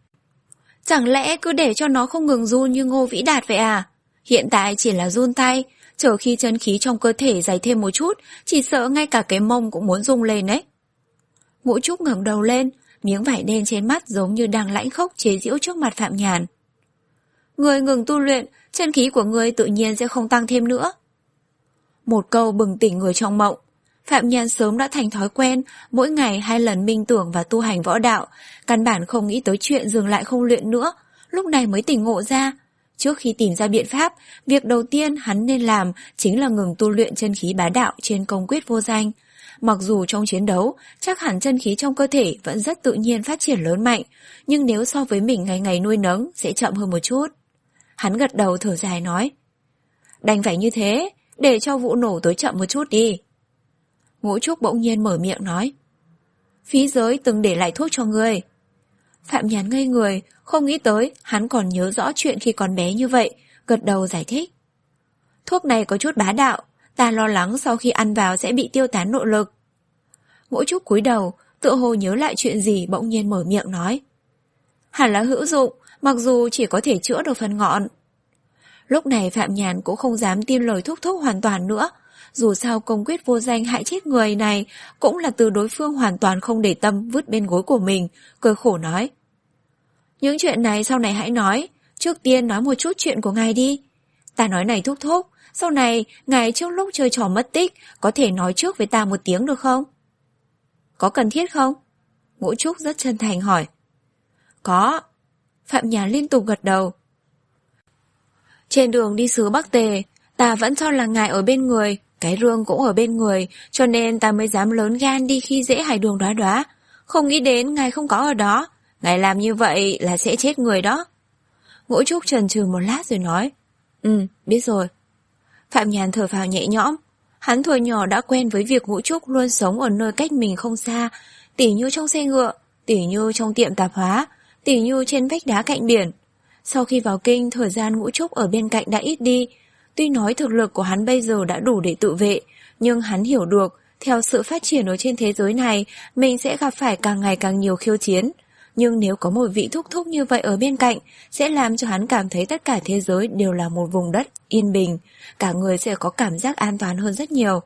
Chẳng lẽ cứ để cho nó không ngừng run như Ngô Vĩ Đạt vậy à? Hiện tại chỉ là run tay, chờ khi chân khí trong cơ thể dày thêm một chút, chỉ sợ ngay cả cái mông cũng muốn rung lên đấy. Ngũ Trúc ngẩng đầu lên, miếng vải đen trên mắt giống như đang lãnh khốc chế giễu trước mặt Phạm Nhàn. Người ngừng tu luyện, chân khí của người tự nhiên sẽ không tăng thêm nữa. Một câu bừng tỉnh người trong mộng. Phạm Nhan sớm đã thành thói quen, mỗi ngày hai lần minh tưởng và tu hành võ đạo, căn bản không nghĩ tới chuyện dừng lại không luyện nữa, lúc này mới tỉnh ngộ ra. Trước khi tìm ra biện pháp, việc đầu tiên hắn nên làm chính là ngừng tu luyện chân khí bá đạo trên công quyết vô danh. Mặc dù trong chiến đấu, chắc hẳn chân khí trong cơ thể vẫn rất tự nhiên phát triển lớn mạnh, nhưng nếu so với mình ngày ngày nuôi nấng sẽ chậm hơn một chút. Hắn gật đầu thở dài nói, đành phải như thế, để cho vụ nổ tới chậm một chút đi. Ngũ Trúc bỗng nhiên mở miệng nói, phí giới từng để lại thuốc cho ngươi. Phạm Nhàn ngây người, không nghĩ tới hắn còn nhớ rõ chuyện khi còn bé như vậy, gật đầu giải thích. Thuốc này có chút bá đạo, ta lo lắng sau khi ăn vào sẽ bị tiêu tán nội lực. Ngũ Trúc cúi đầu, tựa hồ nhớ lại chuyện gì bỗng nhiên mở miệng nói, hẳn là hữu dụng, mặc dù chỉ có thể chữa được phần ngọn. Lúc này Phạm Nhàn cũng không dám tin lời thúc thúc hoàn toàn nữa, dù sao công quyết vô danh hại chết người này cũng là từ đối phương hoàn toàn không để tâm vứt bên gối của mình, cười khổ nói. Những chuyện này sau này hãy nói, trước tiên nói một chút chuyện của ngài đi. Ta nói này thúc thúc, sau này ngài trước lúc chơi trò mất tích có thể nói trước với ta một tiếng được không? Có cần thiết không? Ngũ Trúc rất chân thành hỏi. Có. Phạm Nhàn liên tục gật đầu. Trên đường đi xứ Bắc Tề, ta vẫn cho là ngài ở bên người, cái rương cũng ở bên người, cho nên ta mới dám lớn gan đi khi dễ Hải Đường Đóa Đóa. Không nghĩ đến ngài không có ở đó, ngài làm như vậy là sẽ chết người đó. Ngũ Trúc chần chừ một lát rồi nói, Ừ, biết rồi. Phạm Nhàn thở phào nhẹ nhõm. Hắn thuở nhỏ đã quen với việc Ngũ Trúc luôn sống ở nơi cách mình không xa, tỉ như trong xe ngựa, tỉ như trong tiệm tạp hóa, tỉ như trên vách đá cạnh biển. Sau khi vào kinh, thời gian Ngũ Trúc ở bên cạnh đã ít đi. Tuy nói thực lực của hắn bây giờ đã đủ để tự vệ, nhưng hắn hiểu được, theo sự phát triển ở trên thế giới này, mình sẽ gặp phải càng ngày càng nhiều khiêu chiến. Nhưng nếu có một vị thúc thúc như vậy ở bên cạnh, sẽ làm cho hắn cảm thấy tất cả thế giới đều là một vùng đất yên bình, cả người sẽ có cảm giác an toàn hơn rất nhiều.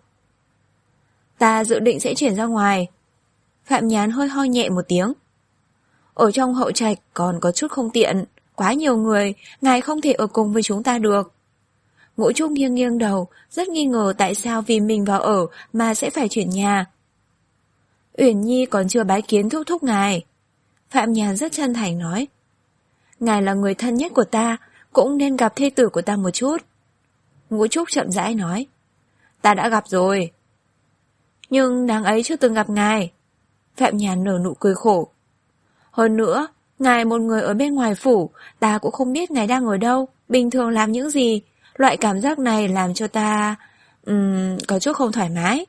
Ta dự định sẽ chuyển ra ngoài. Phạm Nhàn hơi ho nhẹ một tiếng. Ở trong hậu trạch còn có chút không tiện, quá nhiều người, ngài không thể ở cùng với chúng ta được. Ngũ Trúc nghiêng nghiêng đầu, rất nghi ngờ tại sao vì mình vào ở mà sẽ phải chuyển nhà. Uyển Nhi còn chưa bái kiến thúc thúc ngài. Phạm Nhàn rất chân thành nói. Ngài là người thân nhất của ta, cũng nên gặp thê tử của ta một chút. Ngũ Trúc chậm rãi nói. Ta đã gặp rồi. Nhưng nàng ấy chưa từng gặp ngài. Phạm Nhàn nở nụ cười khổ. Hơn nữa, ngài một người ở bên ngoài phủ, ta cũng không biết ngài đang ở đâu, bình thường làm những gì. Loại cảm giác này làm cho ta... Um, có chút không thoải mái.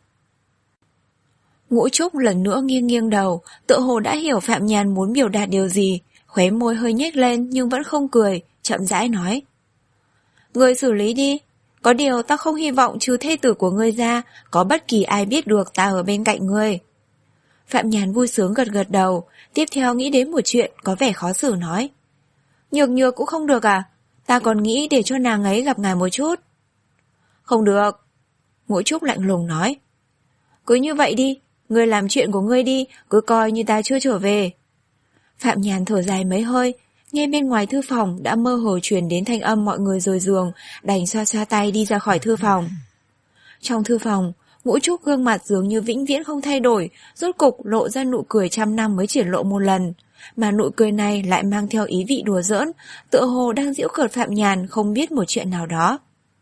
Ngũ Trúc lần nữa nghiêng nghiêng đầu, tựa hồ đã hiểu Phạm Nhàn muốn biểu đạt điều gì, khóe môi hơi nhếch lên nhưng vẫn không cười, chậm rãi nói. Ngươi xử lý đi, có điều ta không hy vọng trừ thê tử của ngươi ra, có bất kỳ ai biết được ta ở bên cạnh ngươi. Phạm Nhàn vui sướng gật gật đầu, tiếp theo nghĩ đến một chuyện có vẻ khó xử nói. Nhược nhược cũng không được à? Ta còn nghĩ để cho nàng ấy gặp ngài một chút. Không được. Ngũ Trúc lạnh lùng nói. Cứ như vậy đi, ngươi làm chuyện của ngươi đi, cứ coi như ta chưa trở về. Phạm Nhàn thở dài mấy hơi, nghe bên ngoài thư phòng đã mơ hồ truyền đến thanh âm mọi người rời giường, đành xoa xoa tay đi ra khỏi thư phòng. Trong thư phòng, Ngũ Trúc gương mặt dường như vĩnh viễn không thay đổi, rốt cục lộ ra nụ cười trăm năm mới triển lộ một lần. Mà nụ cười này lại mang theo ý vị đùa giỡn, tựa hồ đang giễu cợt Phạm Nhàn không biết một chuyện nào đó.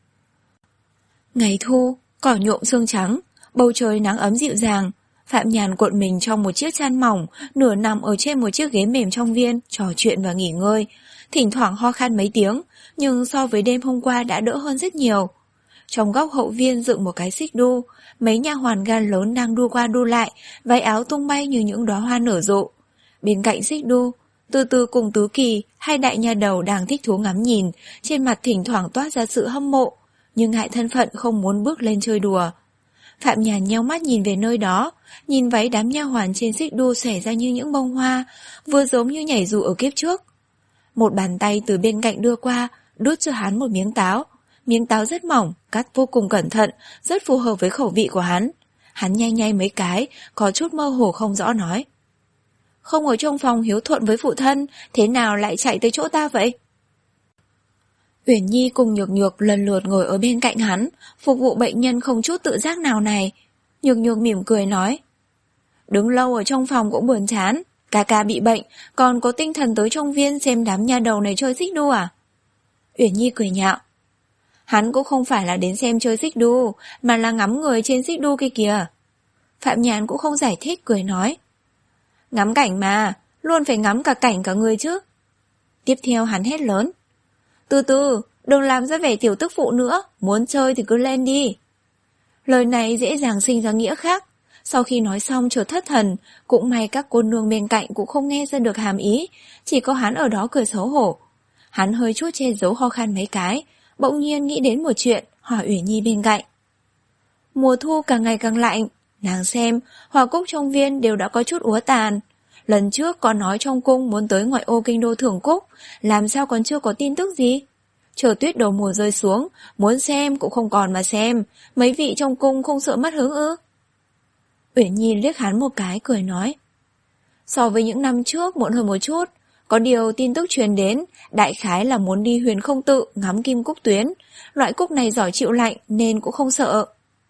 Ngày thu, cỏ nhuộm sương trắng, bầu trời nắng ấm dịu dàng. Phạm Nhàn cuộn mình trong một chiếc chăn mỏng, nửa nằm ở trên một chiếc ghế mềm trong viên, trò chuyện và nghỉ ngơi. Thỉnh thoảng ho khan mấy tiếng, nhưng so với đêm hôm qua đã đỡ hơn rất nhiều. Trong góc hậu viên dựng một cái xích đu, mấy nha hoàn gan lớn đang đu qua đu lại, váy áo tung bay như những đóa hoa nở rộ. Bên cạnh xích đu, Từ Từ cùng Tứ Kỳ, hai đại nha đầu đang thích thú ngắm nhìn, trên mặt thỉnh thoảng toát ra sự hâm mộ, nhưng ngại thân phận không muốn bước lên chơi đùa. Phạm Nhàn nheo mắt nhìn về nơi đó, nhìn váy đám nha hoàn trên xích đu xẻ ra như những bông hoa, vừa giống như nhảy dù ở kiếp trước. Một bàn tay từ bên cạnh đưa qua, đút cho hắn một miếng táo. Miếng táo rất mỏng, cắt vô cùng cẩn thận, rất phù hợp với khẩu vị của hắn. Hắn nhai nhai mấy cái, có chút mơ hồ không rõ nói. Không ở trong phòng hiếu thuận với phụ thân, thế nào lại chạy tới chỗ ta vậy? Uyển Nhi cùng Nhược Nhược lần lượt ngồi ở bên cạnh hắn, phục vụ bệnh nhân không chút tự giác nào này. Nhược Nhược mỉm cười nói, đứng lâu ở trong phòng cũng buồn chán, ca ca bị bệnh, còn có tinh thần tới trong viên xem đám nha đầu này chơi xích đu à? Uyển Nhi cười nhạo, hắn cũng không phải là đến xem chơi xích đu, mà là ngắm người trên xích đu kia kìa. Phạm Nhàn cũng không giải thích, cười nói, ngắm cảnh mà, luôn phải ngắm cả cảnh cả người chứ. Tiếp theo hắn hét lớn, từ từ, đừng làm ra vẻ tiểu tức phụ nữa, muốn chơi thì cứ lên đi. Lời này dễ dàng sinh ra nghĩa khác. Sau khi nói xong chợt thất thần, cũng may các cô nương bên cạnh cũng không nghe ra được hàm ý, chỉ có hắn ở đó cười xấu hổ. Hắn hơi chút che giấu ho khan mấy cái, bỗng nhiên nghĩ đến một chuyện, hỏi Uyển Nhi bên cạnh. Mùa thu càng ngày càng lạnh, nàng xem, hoa cúc trong viên đều đã có chút úa tàn. Lần trước có nói trong cung muốn tới ngoại ô kinh đô thưởng cúc, làm sao còn chưa có tin tức gì? Chờ tuyết đầu mùa rơi xuống, muốn xem cũng không còn mà xem, mấy vị trong cung không sợ mất hứng ư? Uyển Nhi liếc hắn một cái cười nói, so với những năm trước muộn hơn một chút, có điều tin tức truyền đến, đại khái là muốn đi Huyền Không Tự ngắm kim cúc tuyến, loại cúc này giỏi chịu lạnh nên cũng không sợ.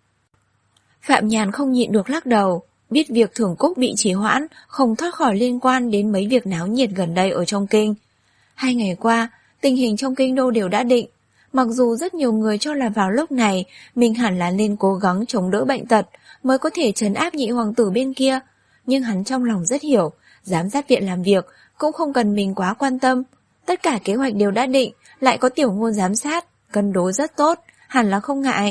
Phạm Nhàn không nhịn được lắc đầu, biết việc thưởng cúc bị trì hoãn không thoát khỏi liên quan đến mấy việc náo nhiệt gần đây ở trong kinh. Hai ngày qua, tình hình trong kinh đô đều đã định, mặc dù rất nhiều người cho là vào lúc này mình hẳn là nên cố gắng chống đỡ bệnh tật mới có thể trấn áp nhị hoàng tử bên kia, nhưng hắn trong lòng rất hiểu, giám sát viện làm việc cũng không cần mình quá quan tâm, tất cả kế hoạch đều đã định, lại có Tiểu Ngôn giám sát, cân đối rất tốt, hẳn là không ngại.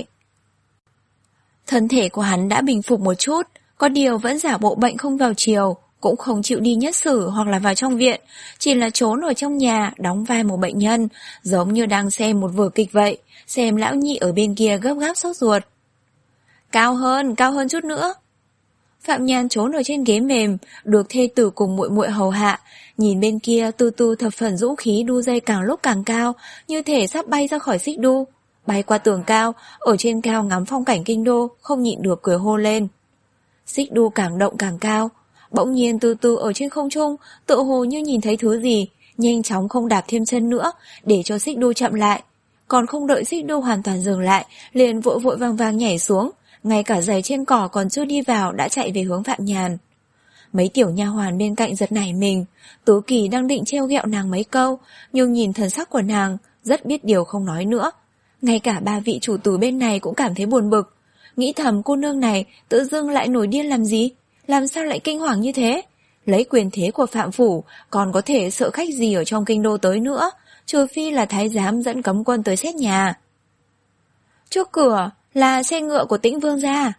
Thân thể của hắn đã bình phục một chút, có điều vẫn giả bộ bệnh không vào chiều, cũng không chịu đi nhất sử hoặc là vào trong viện, chỉ là trốn ở trong nhà đóng vai một bệnh nhân, giống như đang xem một vở kịch vậy, xem lão nhị ở bên kia gấp gáp sốt ruột. Cao hơn, cao hơn chút nữa. Phạm Nhàn trốn ở trên ghế mềm, được thê tử cùng muội muội hầu hạ, nhìn bên kia Tư Tư thập phần dũng khí đu dây càng lúc càng cao, như thể sắp bay ra khỏi xích đu, bay qua tường cao, ở trên cao ngắm phong cảnh kinh đô, không nhịn được cười hô lên. Xích đu càng động càng cao, bỗng nhiên Tư Tư ở trên không trung, tựa hồ như nhìn thấy thứ gì, nhanh chóng không đạp thêm chân nữa, để cho xích đu chậm lại, còn không đợi xích đu hoàn toàn dừng lại, liền vội vội vàng vàng nhảy xuống, ngay cả giày trên cỏ còn chưa đi vào đã chạy về hướng Phạm Nhàn. Mấy tiểu nha hoàn bên cạnh giật nảy mình, Tố Kỳ đang định trêu ghẹo nàng mấy câu, nhưng nhìn thần sắc của nàng, rất biết điều không nói nữa. Ngay cả ba vị chủ tử bên này cũng cảm thấy buồn bực, nghĩ thầm cô nương này tự dưng lại nổi điên làm gì, làm sao lại kinh hoàng như thế? Lấy quyền thế của Phạm Phủ, còn có thể sợ khách gì ở trong kinh đô tới nữa, trừ phi là thái giám dẫn cấm quân tới xét nhà. Trước cửa là xe ngựa của Tĩnh Vương gia.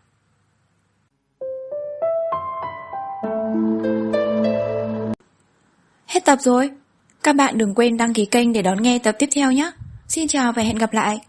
Hết tập rồi. Các bạn đừng quên đăng ký kênh để đón nghe tập tiếp theo nhé. Xin chào và hẹn gặp lại.